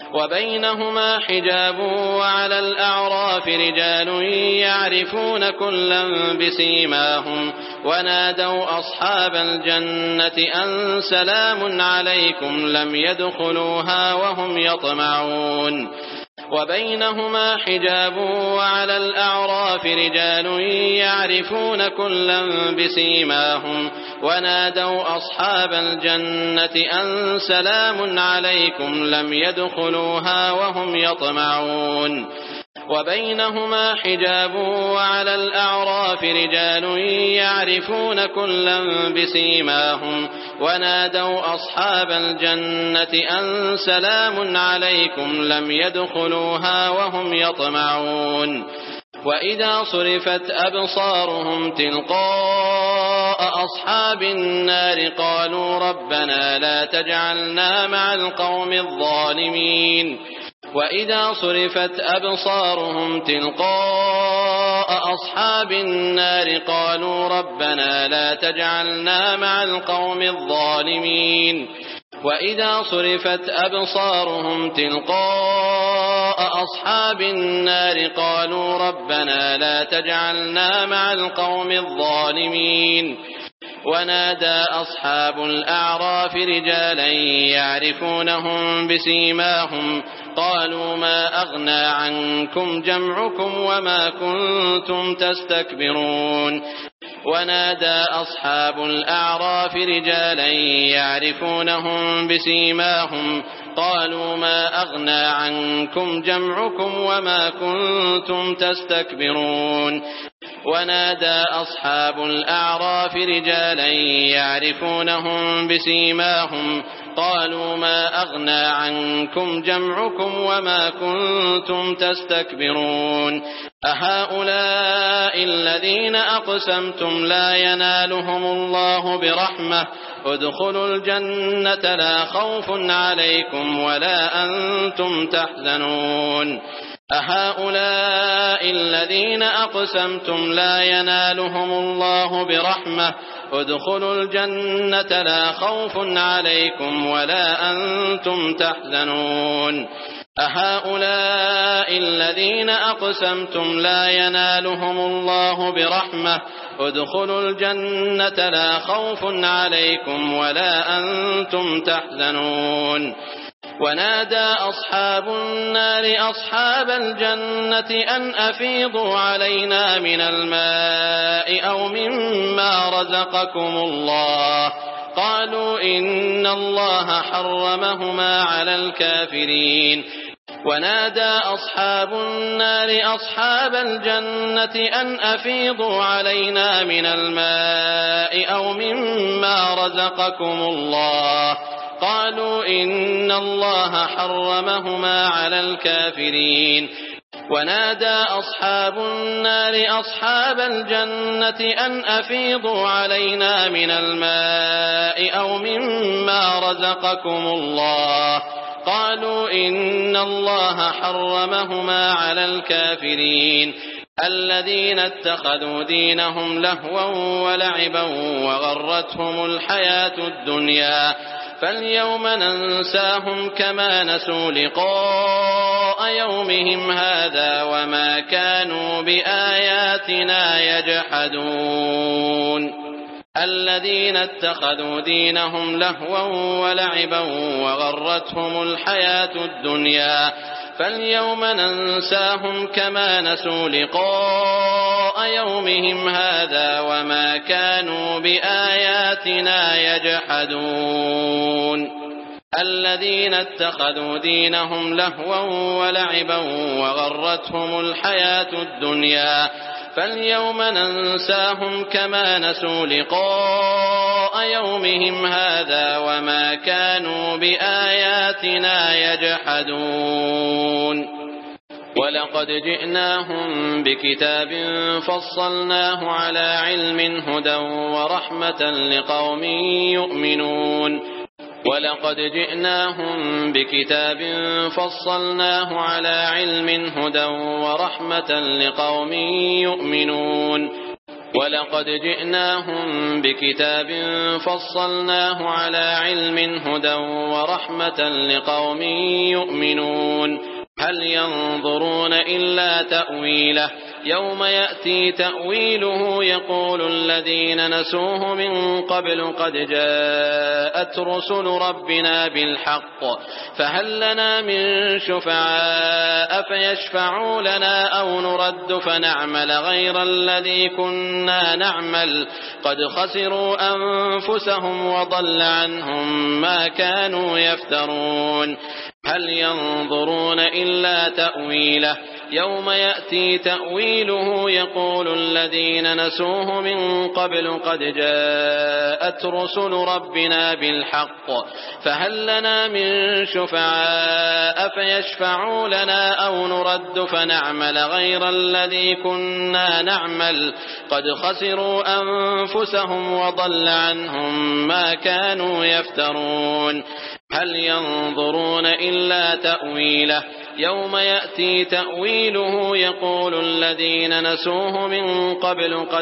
وبينهما حجاب وعلى الأعراف رجال يعرفون كلا بسيماهم ونادوا أصحاب الجنة أن سلام عليكم لم يدخلوها وهم يطمعون وبينهما حجاب وعلى الأعراف رجال يعرفون كلا بسيماهم ونادوا أصحاب الجنة أن سلام عليكم لم يدخلوها وهم يطمعون وبينهما حجاب وعلى الأعراف رجال يعرفون كلا بسيماهم ونادوا أصحاب الجنة أن سلام عليكم لم يدخلوها وهم يطمعون وإذا صرفت أبصارهم تلقاء أصحاب النار قالوا ربنا لا تجعلنا مع القوم الظالمين وإذا صرفت أبصارهم تلقاء أصحاب النار قالوا ربنا لا تجعلنا مع القوم الظالمين وإذا صرفت أبصارهم تلقاء أصحاب النار قالوا ربنا لا تجعلنا مع القوم الظالمين ونادى أصحاب الأعراف رجالا يعرفونهم بسيماهم قالوا ما أغنى عنكم جمعكم وما كنتم تستكبرون ونادى أصحاب الأعراف رجالا يعرفونهم بسيماهم قالوا ما أغنى عنكم جمعكم وما كنتم تستكبرون ونادى أصحاب الأعراف رجالا يعرفونهم بسيماهم قالوا ما أغنى عنكم جمعكم وما كنتم تستكبرون أهؤلاء الذين أقسمتم لا ينالهم الله برحمة ادخلوا الجنة لا خوف عليكم ولا أنتم تحزنون أهؤلاء الذين أقسمتم لا ينالهم الله برحمة ادخلوا الجنة لا خوف عليكم ولا أنتم تحزنون أهؤلاء الذين أقسمتم لا ينالهم الله برحمة ادخلوا الجنة لا خوف عليكم ولا أنتم تحزنون ونادى أصحاب النار أصحاب الجنة أن أفيضوا علينا من الماء أو مما رزقكم الله قالوا إن الله حرمهما على الكافرين ونادى أصحاب النار أصحاب الجنة أن أفيضوا علينا من الماء أو مما رزقكم الله قالوا إن الله حرمهما على الكافرين ونادى أصحاب النار أصحاب الجنة أن أفيضوا علينا من الماء أو مما رزقكم الله قالوا إن الله حرمهما على الكافرين الذين اتخذوا دينهم لهوا ولعبا وغرتهم الحياة الدنيا فاليوم ننساهم كما نسوا لقاء يومهم هذا وما كانوا بآياتنا يجحدون الذين اتخذوا دينهم لهوا ولعبا وغرتهم الحياة الدنيا فاليوم ننساهم كما نسوا لقاء يومهم هذا وما كانوا بآياتنا يجحدون الذين اتخذوا دينهم لهوا ولعبا وغرتهم الحياة الدنيا فاليوم ننساهم كما نسوا لقاء يومهم هذا وما كانوا بآياتنا يجحدون ولقد جئناهم بكتاب فصلناه على علم هدى ورحمة لقوم يؤمنون ولقد جئناهم بكتاب فصلناه على علم هدى ورحمة لقوم يؤمنون ولقد جئناهم بكتاب فصلناه على علم هدى ورحمة لقوم يؤمنون هل ينظرون إلا تأويله يوم يأتي تأويله يقول الذين نسوه من قبل قد جاءت رسل ربنا بالحق فهل لنا من شفعاء فيشفعوا لنا أو نرد فنعمل غير الذي كنا نعمل قد خسروا أنفسهم وضل عنهم ما كانوا يفترون هل ينظرون إلا تأويله يوم يأتي تأويله يقول الذين نسوه من قبل قد جاءت رسل ربنا بالحق فهل لنا من شفعاء فيشفعوا لنا أو نرد فنعمل غير الذي كنا نعمل قد خسروا أنفسهم وضل عنهم ما كانوا يفترون هل ينظرون إلا تأويله يوم يأتي تأويله يقول الذين نسوه من قبل قد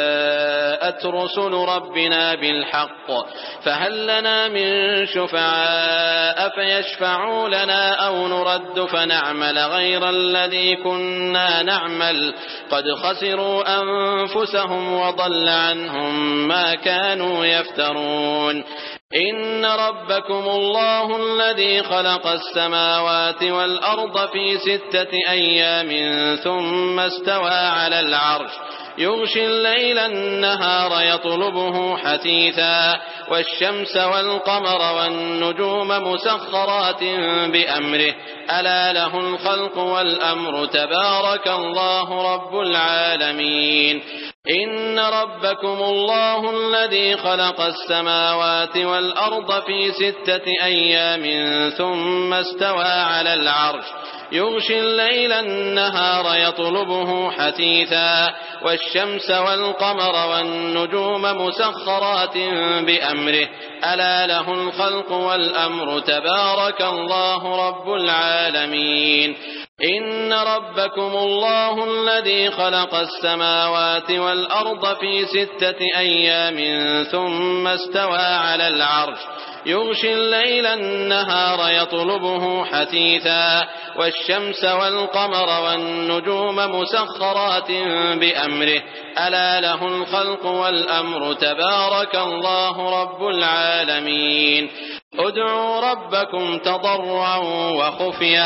جاءت رسل ربنا بالحق فهل لنا من شفعاء فيشفعوا لنا أو نرد فنعمل غير الذي كنا نعمل قد خسروا أنفسهم وضل عنهم ما كانوا يفترون إن ربكم الله الذي خلق السماوات والأرض في ستة أيام ثم استوى على العرش يغشي الليل النهار يطلبه حثيثا والشمس والقمر والنجوم مسخرات بأمره ألا له الخلق والأمر تبارك الله رب العالمين إن ربكم الله الذي خلق السماوات والأرض في ستة أيام ثم استوى على العرش يغشي الليل النهار يطلبه حثيثا والشمس والقمر والنجوم مسخرات بأمره ألا له الخلق والأمر تبارك الله رب العالمين إن ربكم الله الذي خلق السماوات والأرض في ستة أيام ثم استوى على العرش يغشي الليل النهار يطلبه حثيثا والشمس والقمر والنجوم مسخرات بأمره ألا له الخلق والأمر تبارك الله رب العالمين ادعوا ربكم تضرعا وخفية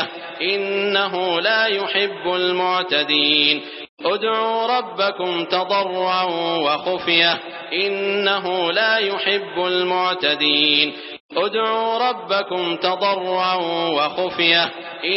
إنه لا يحب المعتدين ادعوا ربكم تضرعا وخفية إنه لا يحب المعتدين ادعوا ربكم تضرعا وخفية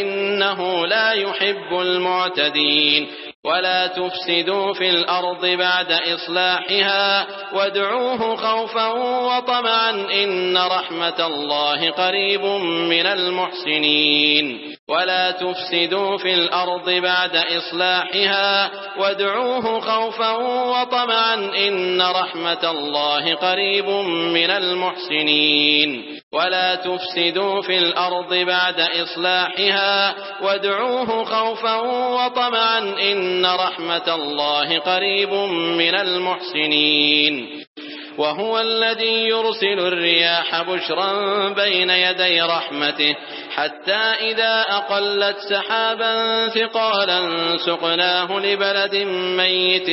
إنه لا يحب المعتدين ولا تفسدوا في الأرض بعد إصلاحها وادعوه خوفا وطمعا إن رحمة الله قريب من المحسنين ولا تفسدوا في الأرض بعد إصلاحها وادعوه خوفا وطمعا إن رحمة الله قريب من المحسنين ولا تفسدوا في الأرض بعد إصلاحها وادعوه خوفا وطمعا إن رحمة الله قريب من المحسنين وهو الذي يرسل الرياح بشرا بين يدي رحمته حتى إذا أقلت سحابا ثقالا سقناه لبلد ميت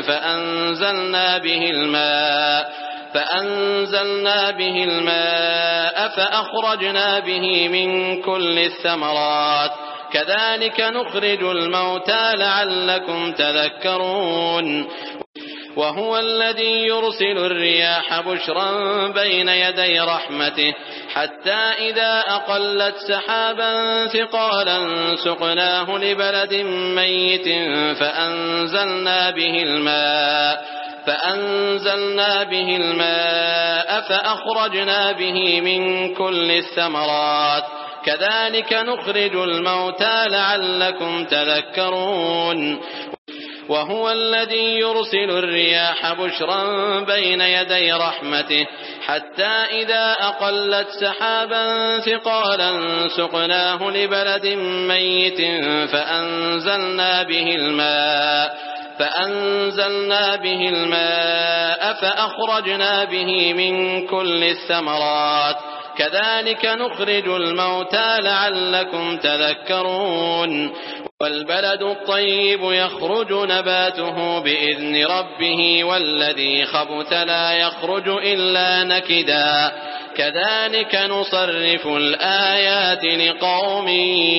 فأنزلنا به الماء فأنزلنا به الماء فأخرجنا به من كل الثمرات كذلك نخرج الموتى لعلكم تذكرون وهو الذي يرسل الرياح بشرا بين يدي رحمته حتى إذا أقلت سحابا ثقالا سقناه لبلد ميت فأنزلنا به الماء فأنزلنا به الماء فأخرجنا به من كل الثمرات كذلك نخرج الموتى لعلكم تذكرون وهو الذي يرسل الرياح بشرا بين يدي رحمته حتى إذا أقلت سحابا ثقالا سقناه لبلد ميت فأنزلنا به الماء فأنزلنا به الماء فأخرجنا به من كل الثمرات كذلك نخرج الموتى لعلكم تذكرون والبلد الطيب يخرج نباته بإذن ربه والذي خبث لا يخرج إلا نكدا كذلك نصرف الآيات لقوم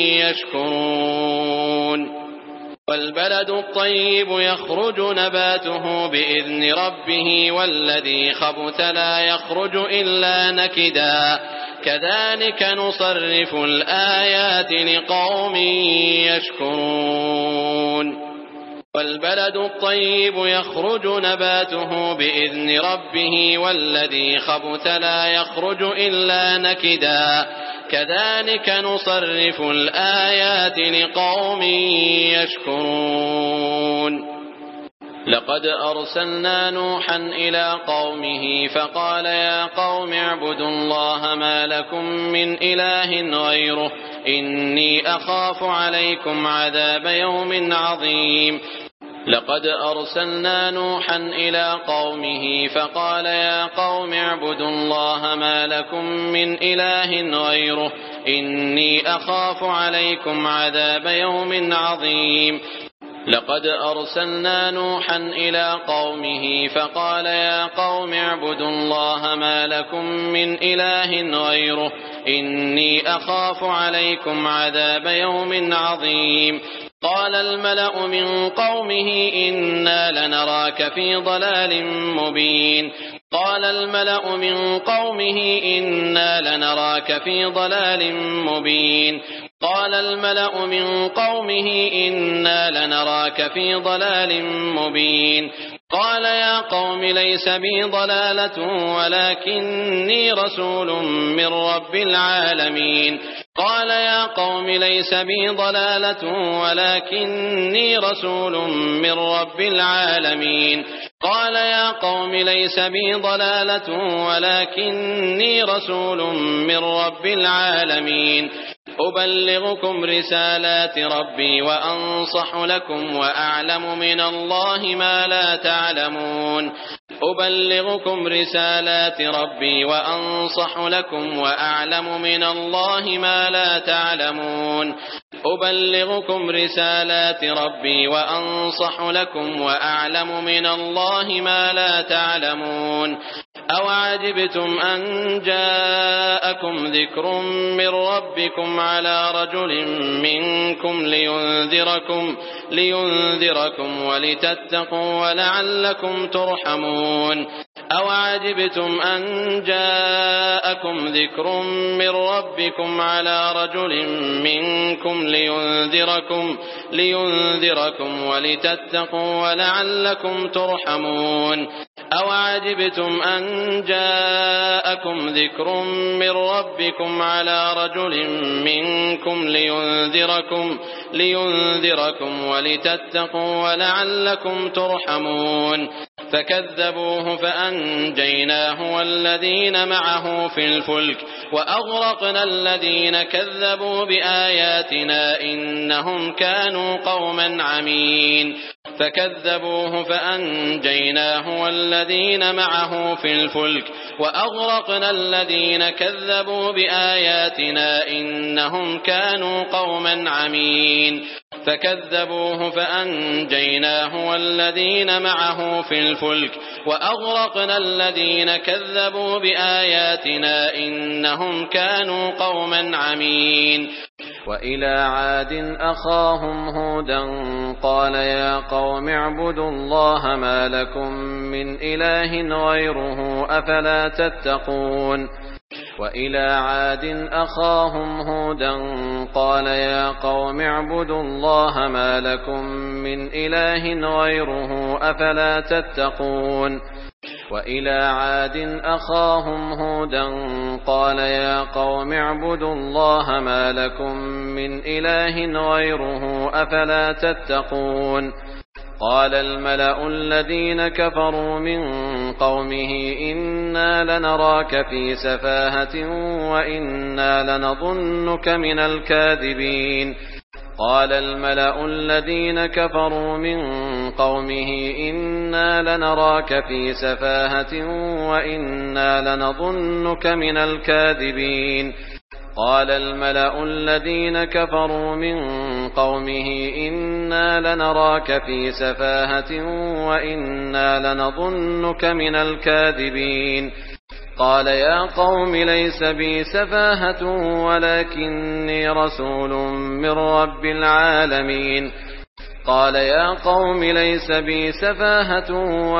يشكرون والبلد الطيب يخرج نباته بإذن ربه والذي خبث لا يخرج إلا نكدا كذلك نصرف الآيات لقوم يشكرون والبلد الطيب يخرج نباته بإذن ربه والذي خبث لا يخرج إلا نكدا كذلك نصرف الآيات لقوم يشكرون لقد أرسلنا نوحا إلى قومه فقال يا قوم اعبدوا الله ما لكم من إله غيره إني أخاف عليكم عذاب يوم عظيم لقد أرسلنا نوحا إلى قومه فقال يا قوم اعبدوا الله ما لكم من إله غيره إني أخاف عليكم عذاب يوم عظيم لقد أرسلنا نوحا إلى قومه فقال يا قوم اعبدوا الله ما لكم من إله غيره إني أخاف عليكم عذاب يوم عظيم قال الملأ من قومه إنا لنراك في ضلال مبين قال الملأ من قومه إنا لنراك في ضلال مبين قال الملأ من قومه إنا لنراك في ضلال مبين قال يا قوم ليس بي ضلالة ولكني رسول من رب العالمين قال يا قوم ليس بي ضلالة ولكني رسول من رب العالمين قال يا قوم ليس بي ضلالة ولكني رسول من رب العالمين أبلغكم رسالات ربي وأنصح لكم وأعلم من الله ما لا تعلمون أبلغكم رسالات ربي وأنصح لكم وأعلم من الله ما لا تعلمون أبلغكم رسالات ربي وأنصح لكم وأعلم من الله ما لا تعلمون أوعجبتم أن جاءكم ذكر من ربكم على رجل منكم لينذركم, لينذركم ولتتقوا ولعلكم ترحمون أوعجبتم أن جاءكم ذكر من ربكم على رجل منكم لينذركم, لينذركم ولتتقوا ولعلكم ترحمون أوعجبتم أن جاءكم ذكر من ربكم على رجل منكم لينذركم, لينذركم ولتتقوا ولعلكم ترحمون فكذبوه فأنجيناه والذين معه في الفلك وأغرقنا الذين كذبوا بآياتنا إنهم كانوا قوما عمين فكذبوه فأنجيناه والذين معه في الفلك وأغرقنا الذين كذبوا بآياتنا إنهم كانوا قوما عمين فكذبوه فأنجيناه والذين معه في الفلك وأغرقنا الذين كذبوا بآياتنا إنهم كانوا قوما عمين وإلى عاد أخاهم هودا قال يا قوم اعبدوا الله ما لكم من إله غيره أفلا تتقون وإلى عاد أخاهم هودا قال يا قوم اعبدوا الله ما لكم من إله غيره أفلا تتقون وإلى عاد أخاهم هودا قال يا قوم اعبدوا الله ما لكم من إله غيره أفلا تتقون قال الملأ الذين كفروا من قومه إنا لنراك في سفاهة وإنا لنظنك من الكاذبين قال الملأ الذين كفروا من قومه إنا لنراك في سفاهة وإنا لنظنك من الكاذبين قال الملأ الذين كفروا من قومه إنا لنراك في سفاهة وإنا لنظنك من الكاذبين قال يا قوم ليس بي سفاهة ولكني رسول من رب العالمين قال يا قوم ليس بي سفاهة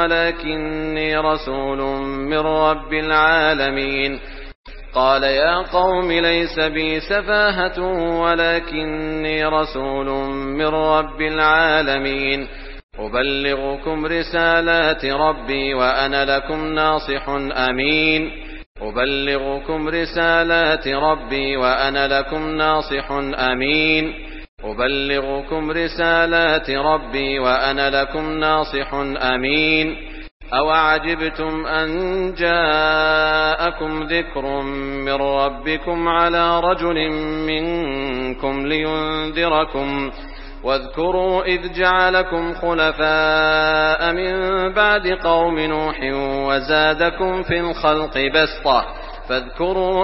ولكني رسول من رب العالمين قال يا قوم ليس بي سفاهة ولكني رسول من رب العالمين أبلغكم رسالات ربي وأنا لكم ناصح أمين أبلغكم رسالات ربي وأنا لكم ناصح أمين أبلغكم رسالات ربي وأنا لكم ناصح أمين أوعجبتم أن جاءكم ذكر من ربكم على رجل منكم لينذركم واذكروا إذ جعلكم خلفاء من بعد قوم نوح وزادكم في الخلق بسطة فاذكروا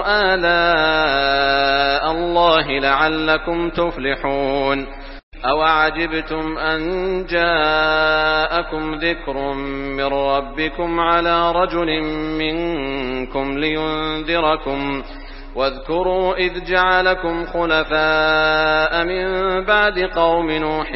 آلاء الله لعلكم تفلحون أوعجبتم أن جاءكم ذكر من ربكم على رجل منكم لينذركم واذكروا إذ جعلكم خلفاء من بعد قوم نوح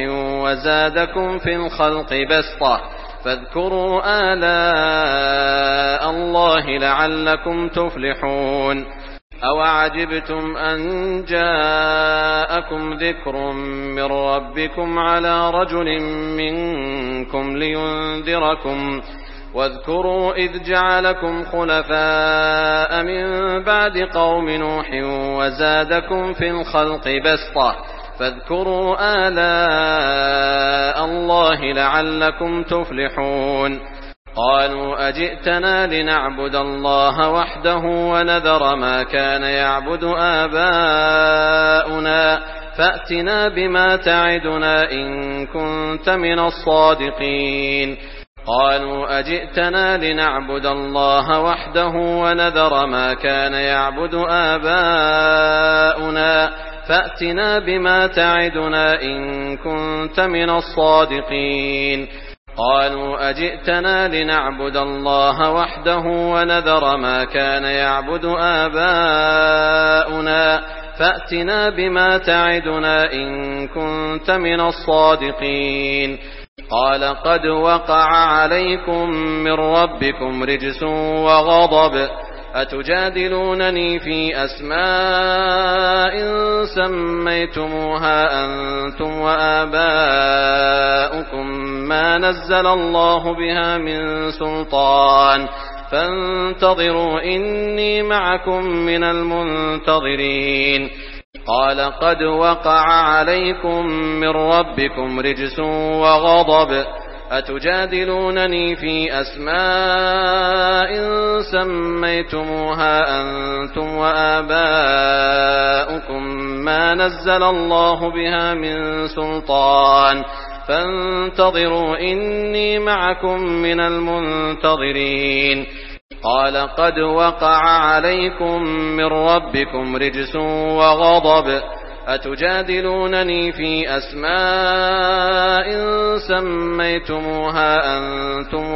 وزادكم في الخلق بسطة فاذكروا آلاء الله لعلكم تفلحون أوعجبتم أن جاءكم ذكر من ربكم على رجل منكم لينذركم واذكروا إذ جعلكم خلفاء من بعد قوم نوح وزادكم في الخلق بسطة فاذكروا آلاء الله لعلكم تفلحون قالوا أجئتنا لنعبد الله وحده ونذر ما كان يعبد آباؤنا فأتنا بما تعدنا إن كنت من الصادقين قالوا أجئتنا لنعبد الله وحده ونذر ما كان يعبد آباؤنا فأتنا بما تعدنا إن كنت من الصادقين قالوا أجئتنا لنعبد الله وحده ونذر ما كان يعبد آباؤنا فأتنا بما تعدنا إن كنت من الصادقين قال قد وقع عليكم من ربكم رجس وغضب أتجادلونني في أسماء سميتموها أنتم وآباؤكم ما نزل الله بها من سلطان فانتظروا إني معكم من المنتظرين قال قد وقع عليكم من ربكم رجس وغضب أتجادلونني في أسماء سميتموها أنتم وآباؤكم ما نزل الله بها من سلطان فانتظروا إني معكم من المنتظرين قال قد وقع عليكم من ربكم رجس وغضب أتجادلونني في أسماء سميتموها أنتم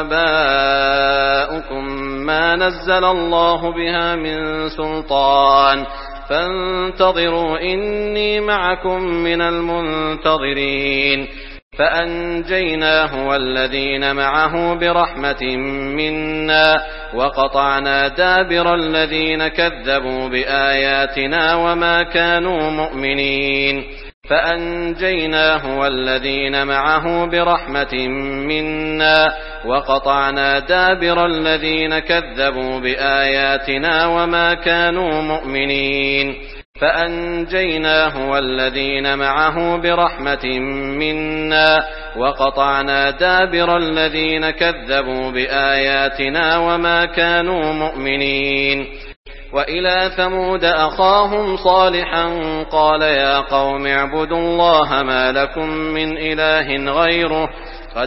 وآباؤكم ما نزل الله بها من سلطان فانتظروا إني معكم من المنتظرين فأنجيناه والذين معه برحمة منا وقطعنا دابر الذين كذبوا بآياتنا وما كانوا مؤمنين فأنجيناه والذين معه برحمة منا وقطعنا دابر الذين كذبوا بآياتنا وما كانوا مؤمنين فأنجيناه والذين معه برحمة منا وقطعنا دابر الذين كذبوا بآياتنا وما كانوا مؤمنين وإلى ثمود أخاهم صالحا قال يا قوم اعبدوا الله ما لكم من إله غيره قد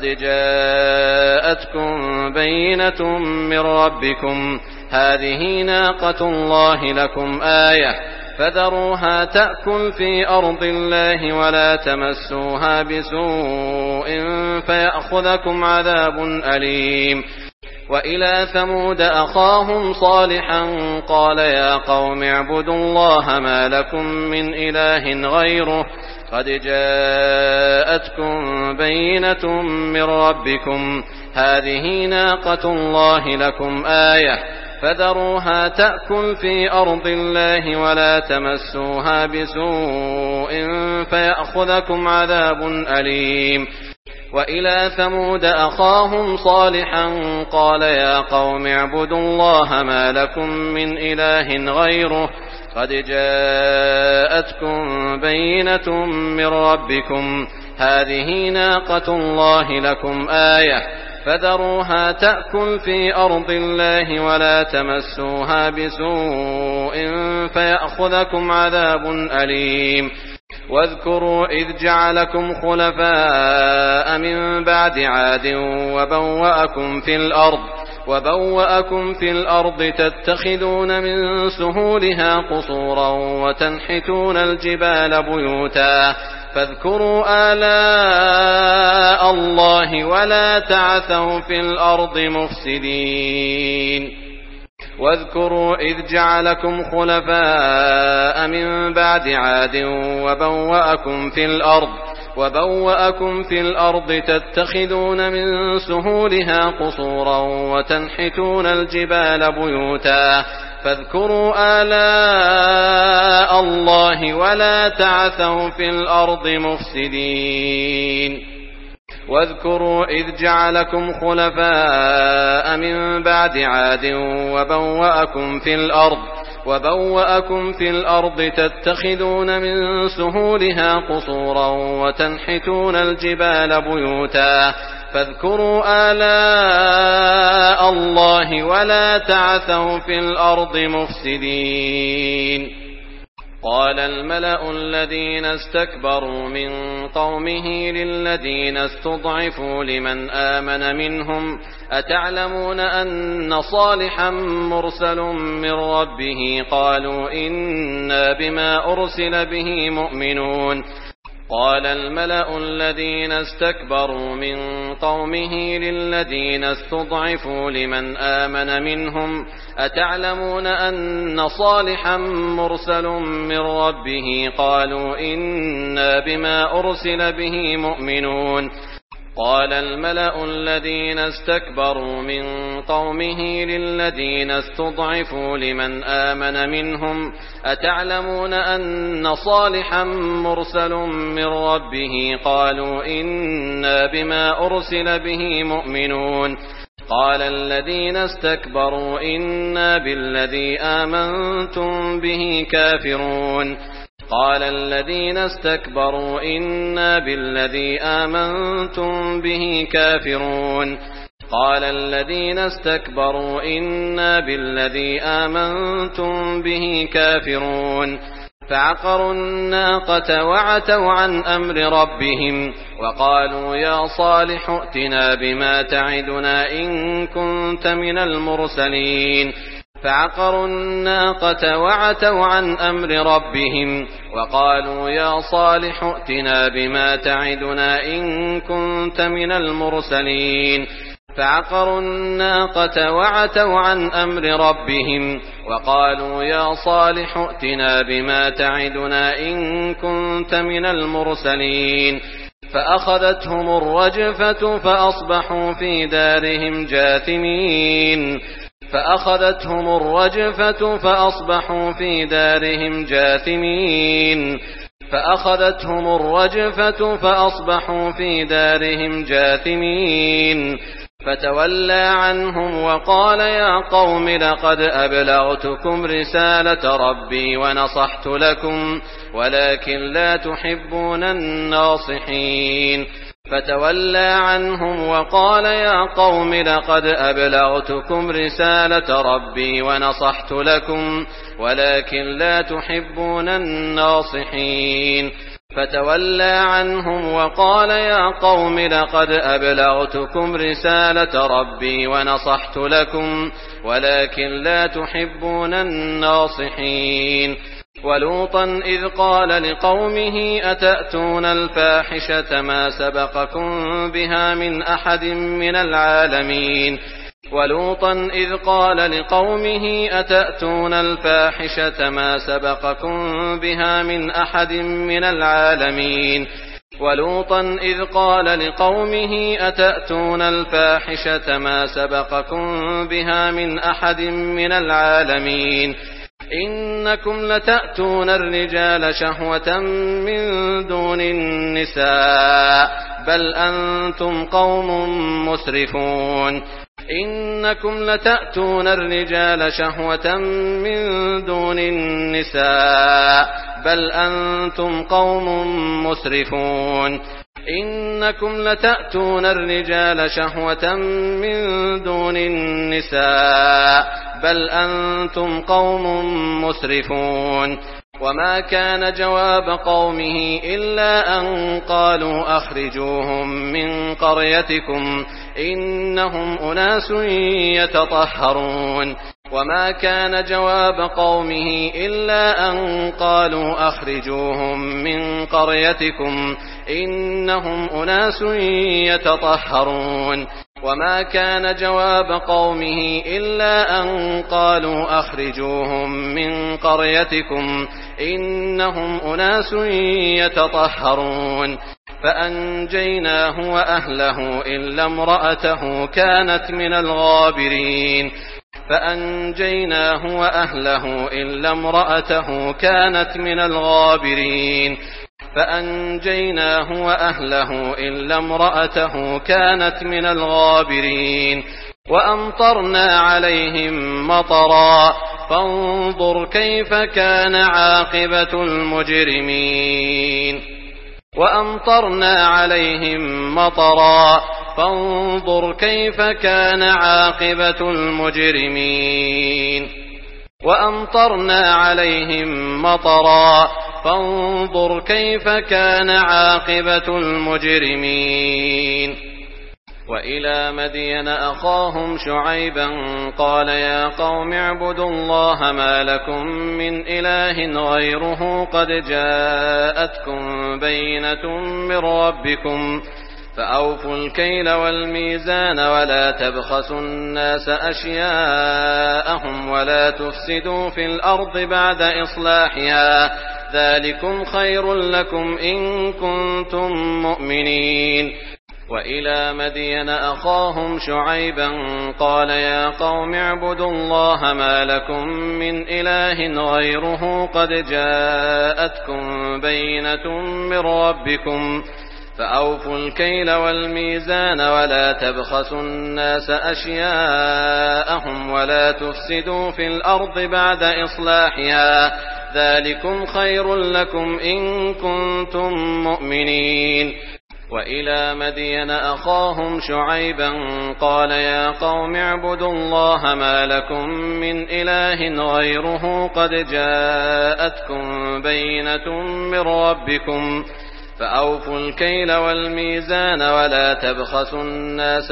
جاءتكم بينة من ربكم هذه ناقة الله لكم آية فذروها تأكل في أرض الله ولا تمسوها بسوء فيأخذكم عذاب أليم وإلى ثمود أخاهم صالحا قال يا قوم اعبدوا الله ما لكم من إله غيره قد جاءتكم بينة من ربكم هذه ناقة الله لكم آية فذروها تأكل في أرض الله ولا تمسوها بسوء فيأخذكم عذاب أليم وإلى ثمود أخاهم صالحا قال يا قوم اعبدوا الله ما لكم من إله غيره قد جاءتكم بينة من ربكم هذه ناقة الله لكم آية فذروها تأكل في أرض الله ولا تمسوها بسوء فيأخذكم عذاب أليم واذكروا إذ جعلكم خلفاء من بعد عاد وبوأكم في الأرض وبوأكم في الأرض تتخذون من سهولها قصورا وتنحتون الجبال بيوتا فاذكروا آلاء الله ولا تعثوا في الأرض مفسدين واذكروا إذ جعلكم خلفاء من بعد عاد وبوأكم في الأرض وبوأكم في الأرض تتخذون من سهولها قصورا وتنحتون الجبال بيوتا فاذكروا آلاء الله ولا تعثوا في الأرض مفسدين واذكروا إذ جعلكم خلفاء من بعد عاد وبوأكم في الأرض وبوأكم في الأرض تتخذون من سهولها قصورا وتنحتون الجبال بيوتا فاذكروا آلاء الله ولا تعثوا في الأرض مفسدين قال الملأ الذين استكبروا من قومه للذين استضعفوا لمن آمن منهم أتعلمون أن صالحا مرسل من ربه قالوا إنا بما أرسل به مؤمنون قال الملأ الذين استكبروا من قومه للذين استضعفوا لمن آمن منهم أتعلمون أن صالحا مرسل من ربه قالوا إنا بما أرسل به مؤمنون قال الملأ الذين استكبروا من قومه للذين استضعفوا لمن آمن منهم أتعلمون أن صالحا مرسل من ربه قالوا إنا بما أرسل به مؤمنون قال الذين استكبروا إنا بالذي آمنتم به كافرون قال الذين استكبروا إنا بالذي آمنتم به كافرون قال الذين استكبروا إنا بالذي آمنتم به كافرون فعقروا الناقة وعتوا عن أمر ربهم وقالوا يا صالح ائتنا بما تعدنا إن كنت من المرسلين فعقروا الناقة وعتوا عن أمر ربهم وقالوا يا صالح ائتنا بما تعدنا إن كنت من المرسلين فعقروا الناقة وعتوا عن أمر ربهم وقالوا يا صالح ائتنا بما تعدنا إن كنت من المرسلين فأخذتهم الرجفة فأصبحوا في دارهم جاثمين فأخذتهم الرجفة فأصبحوا في دارهم جاثمين فأخذتهم الرجفة فأصبحوا في دارهم جاثمين فتولى عنهم وقال يا قوم لقد أبلغتكم رسالة ربي ونصحت لكم ولكن لا تحبون الناصحين فتولى عنهم وقال يا قوم لقد أبلغتكم رسالة ربي ونصحت لكم ولكن لا تحبون الناصحين فتولى عنهم وقال يا قوم لقد أبلغتكم رسالة ربي ونصحت لكم ولكن لا تحبون الناصحين ولوطا إذ قال لقومه أتأتون الفاحشة ما سبقكم بها من أحد من العالمين ولوطا إذ قال لقومه أتأتون الفاحشة ما سبقكم بها من أحد من العالمين ولوطا إذ قال لقومه أتأتون الفاحشة ما سبقكم بها من أحد من العالمين إنكم لتأتون الرجال شهوة من دون النساء بل أنتم قوم مسرفون إنكم لتأتون الرجال شهوة من دون النساء بل أنتم قوم مسرفون إنكم لتأتون الرجال شهوة من دون النساء بل أنتم قوم مسرفون وما كان جواب قومه إلا أن قالوا أخرجوهم من قريتكم إنهم أناس يتطهرون وما كان جواب قومه إلا أن قالوا أخرجوهم من قريتكم إنهم أناس يتطهرون وما كان جواب قومه إلا أن قالوا أخرجوهم من قريتكم إنهم أناس يتطهرون فأنجيناه وأهله إلا امرأته كانت من الغابرين فأنجيناه وأهله إلا امرأته كانت من الغابرين فأنجيناه وأهله إلا امرأته كانت من الغابرين وأمطرنا عليهم مطرا فانظر كيف كان عاقبة المجرمين وأمطرنا عليهم مطرا فانظر كيف كان عاقبة المجرمين وأمطرنا عليهم مطرا فانظر كيف كان عاقبة المجرمين وإلى مدين أخاهم شعيبا قال يا قوم اعبدوا الله ما لكم من إله غيره قد جاءتكم بينة من ربكم فأوفوا الكيل والميزان ولا تبخسوا الناس أشياءهم ولا تفسدوا في الأرض بعد إصلاحها ذلكم خير لكم إن كنتم مؤمنين وإلى مدين أخاهم شعيبا قال يا قوم اعبدوا الله ما لكم من إله غيره قد جاءتكم بينة من ربكم فأوفوا الكيل والميزان ولا تبخسوا الناس أشياءهم ولا تفسدوا في الأرض بعد إصلاحها ذلكم خير لكم إن كنتم مؤمنين وإلى مدين أخاهم شعيبا قال يا قوم اعبدوا الله ما لكم من إله غيره قد جاءتكم بينة من ربكم فأوفوا الكيل والميزان ولا تبخسوا الناس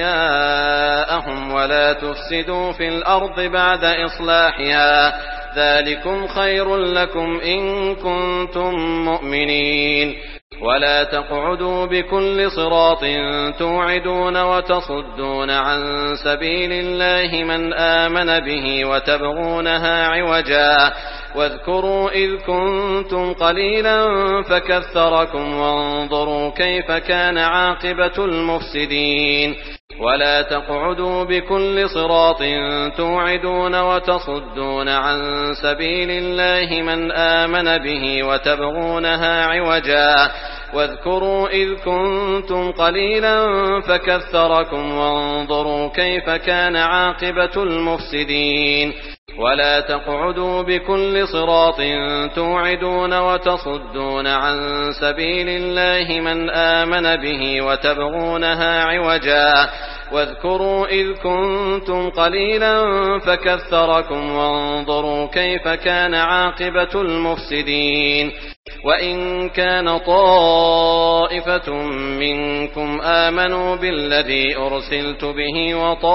أشياءهم ولا تفسدوا في الأرض بعد إصلاحها ذلكم خير لكم إن كنتم مؤمنين ولا تقعدوا بكل صراط توعدون وتصدون عن سبيل الله من آمن به وتبغونها عوجا واذكروا إذ كنتم قليلا فكثركم وانظروا كيف كان عاقبة المفسدين ولا تقعدوا بكل صراط توعدون وتصدون عن سبيل الله من آمن به وتبغونها عوجا واذكروا إذ كنتم قليلا فكثركم وانظروا كيف كان عاقبة المفسدين ولا تقعدوا بكل صراط توعدون وتصدون عن سبيل الله من آمن به وتبغونها عوجا واذكروا إذ كنتم قليلا فكثركم وانظروا كيف كان عاقبة المفسدين وإن كان طائفة منكم آمنوا بالذي أرسلت به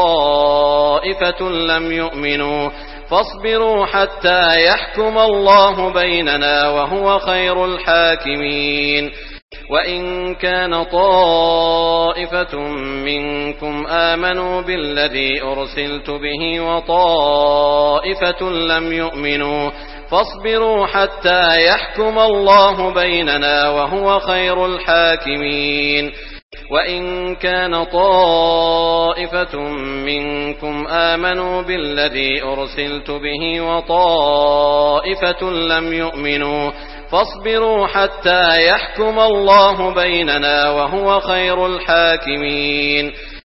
وطائفة لم يؤمنوا فاصبروا حتى يحكم الله بيننا وهو خير الحاكمين وإن كان طائفة منكم آمنوا بالذي أرسلت به وطائفة لم يؤمنوا فاصبروا حتى يحكم الله بيننا وهو خير الحاكمين وإن كان طائفة منكم آمنوا بالذي أرسلت به وطائفة لم يؤمنوا فاصبروا حتى يحكم الله بيننا وهو خير الحاكمين وإن كان طائفة منكم آمنوا بالذي أرسلت به وطائفة لم يؤمنوا فاصبروا حتى يحكم الله بيننا وهو خير الحاكمين وإن كان طائفة منكم آمنوا بالذي أرسلت به وطائفة لم يؤمنوا فاصبروا حتى يحكم الله بيننا وهو خير الحاكمين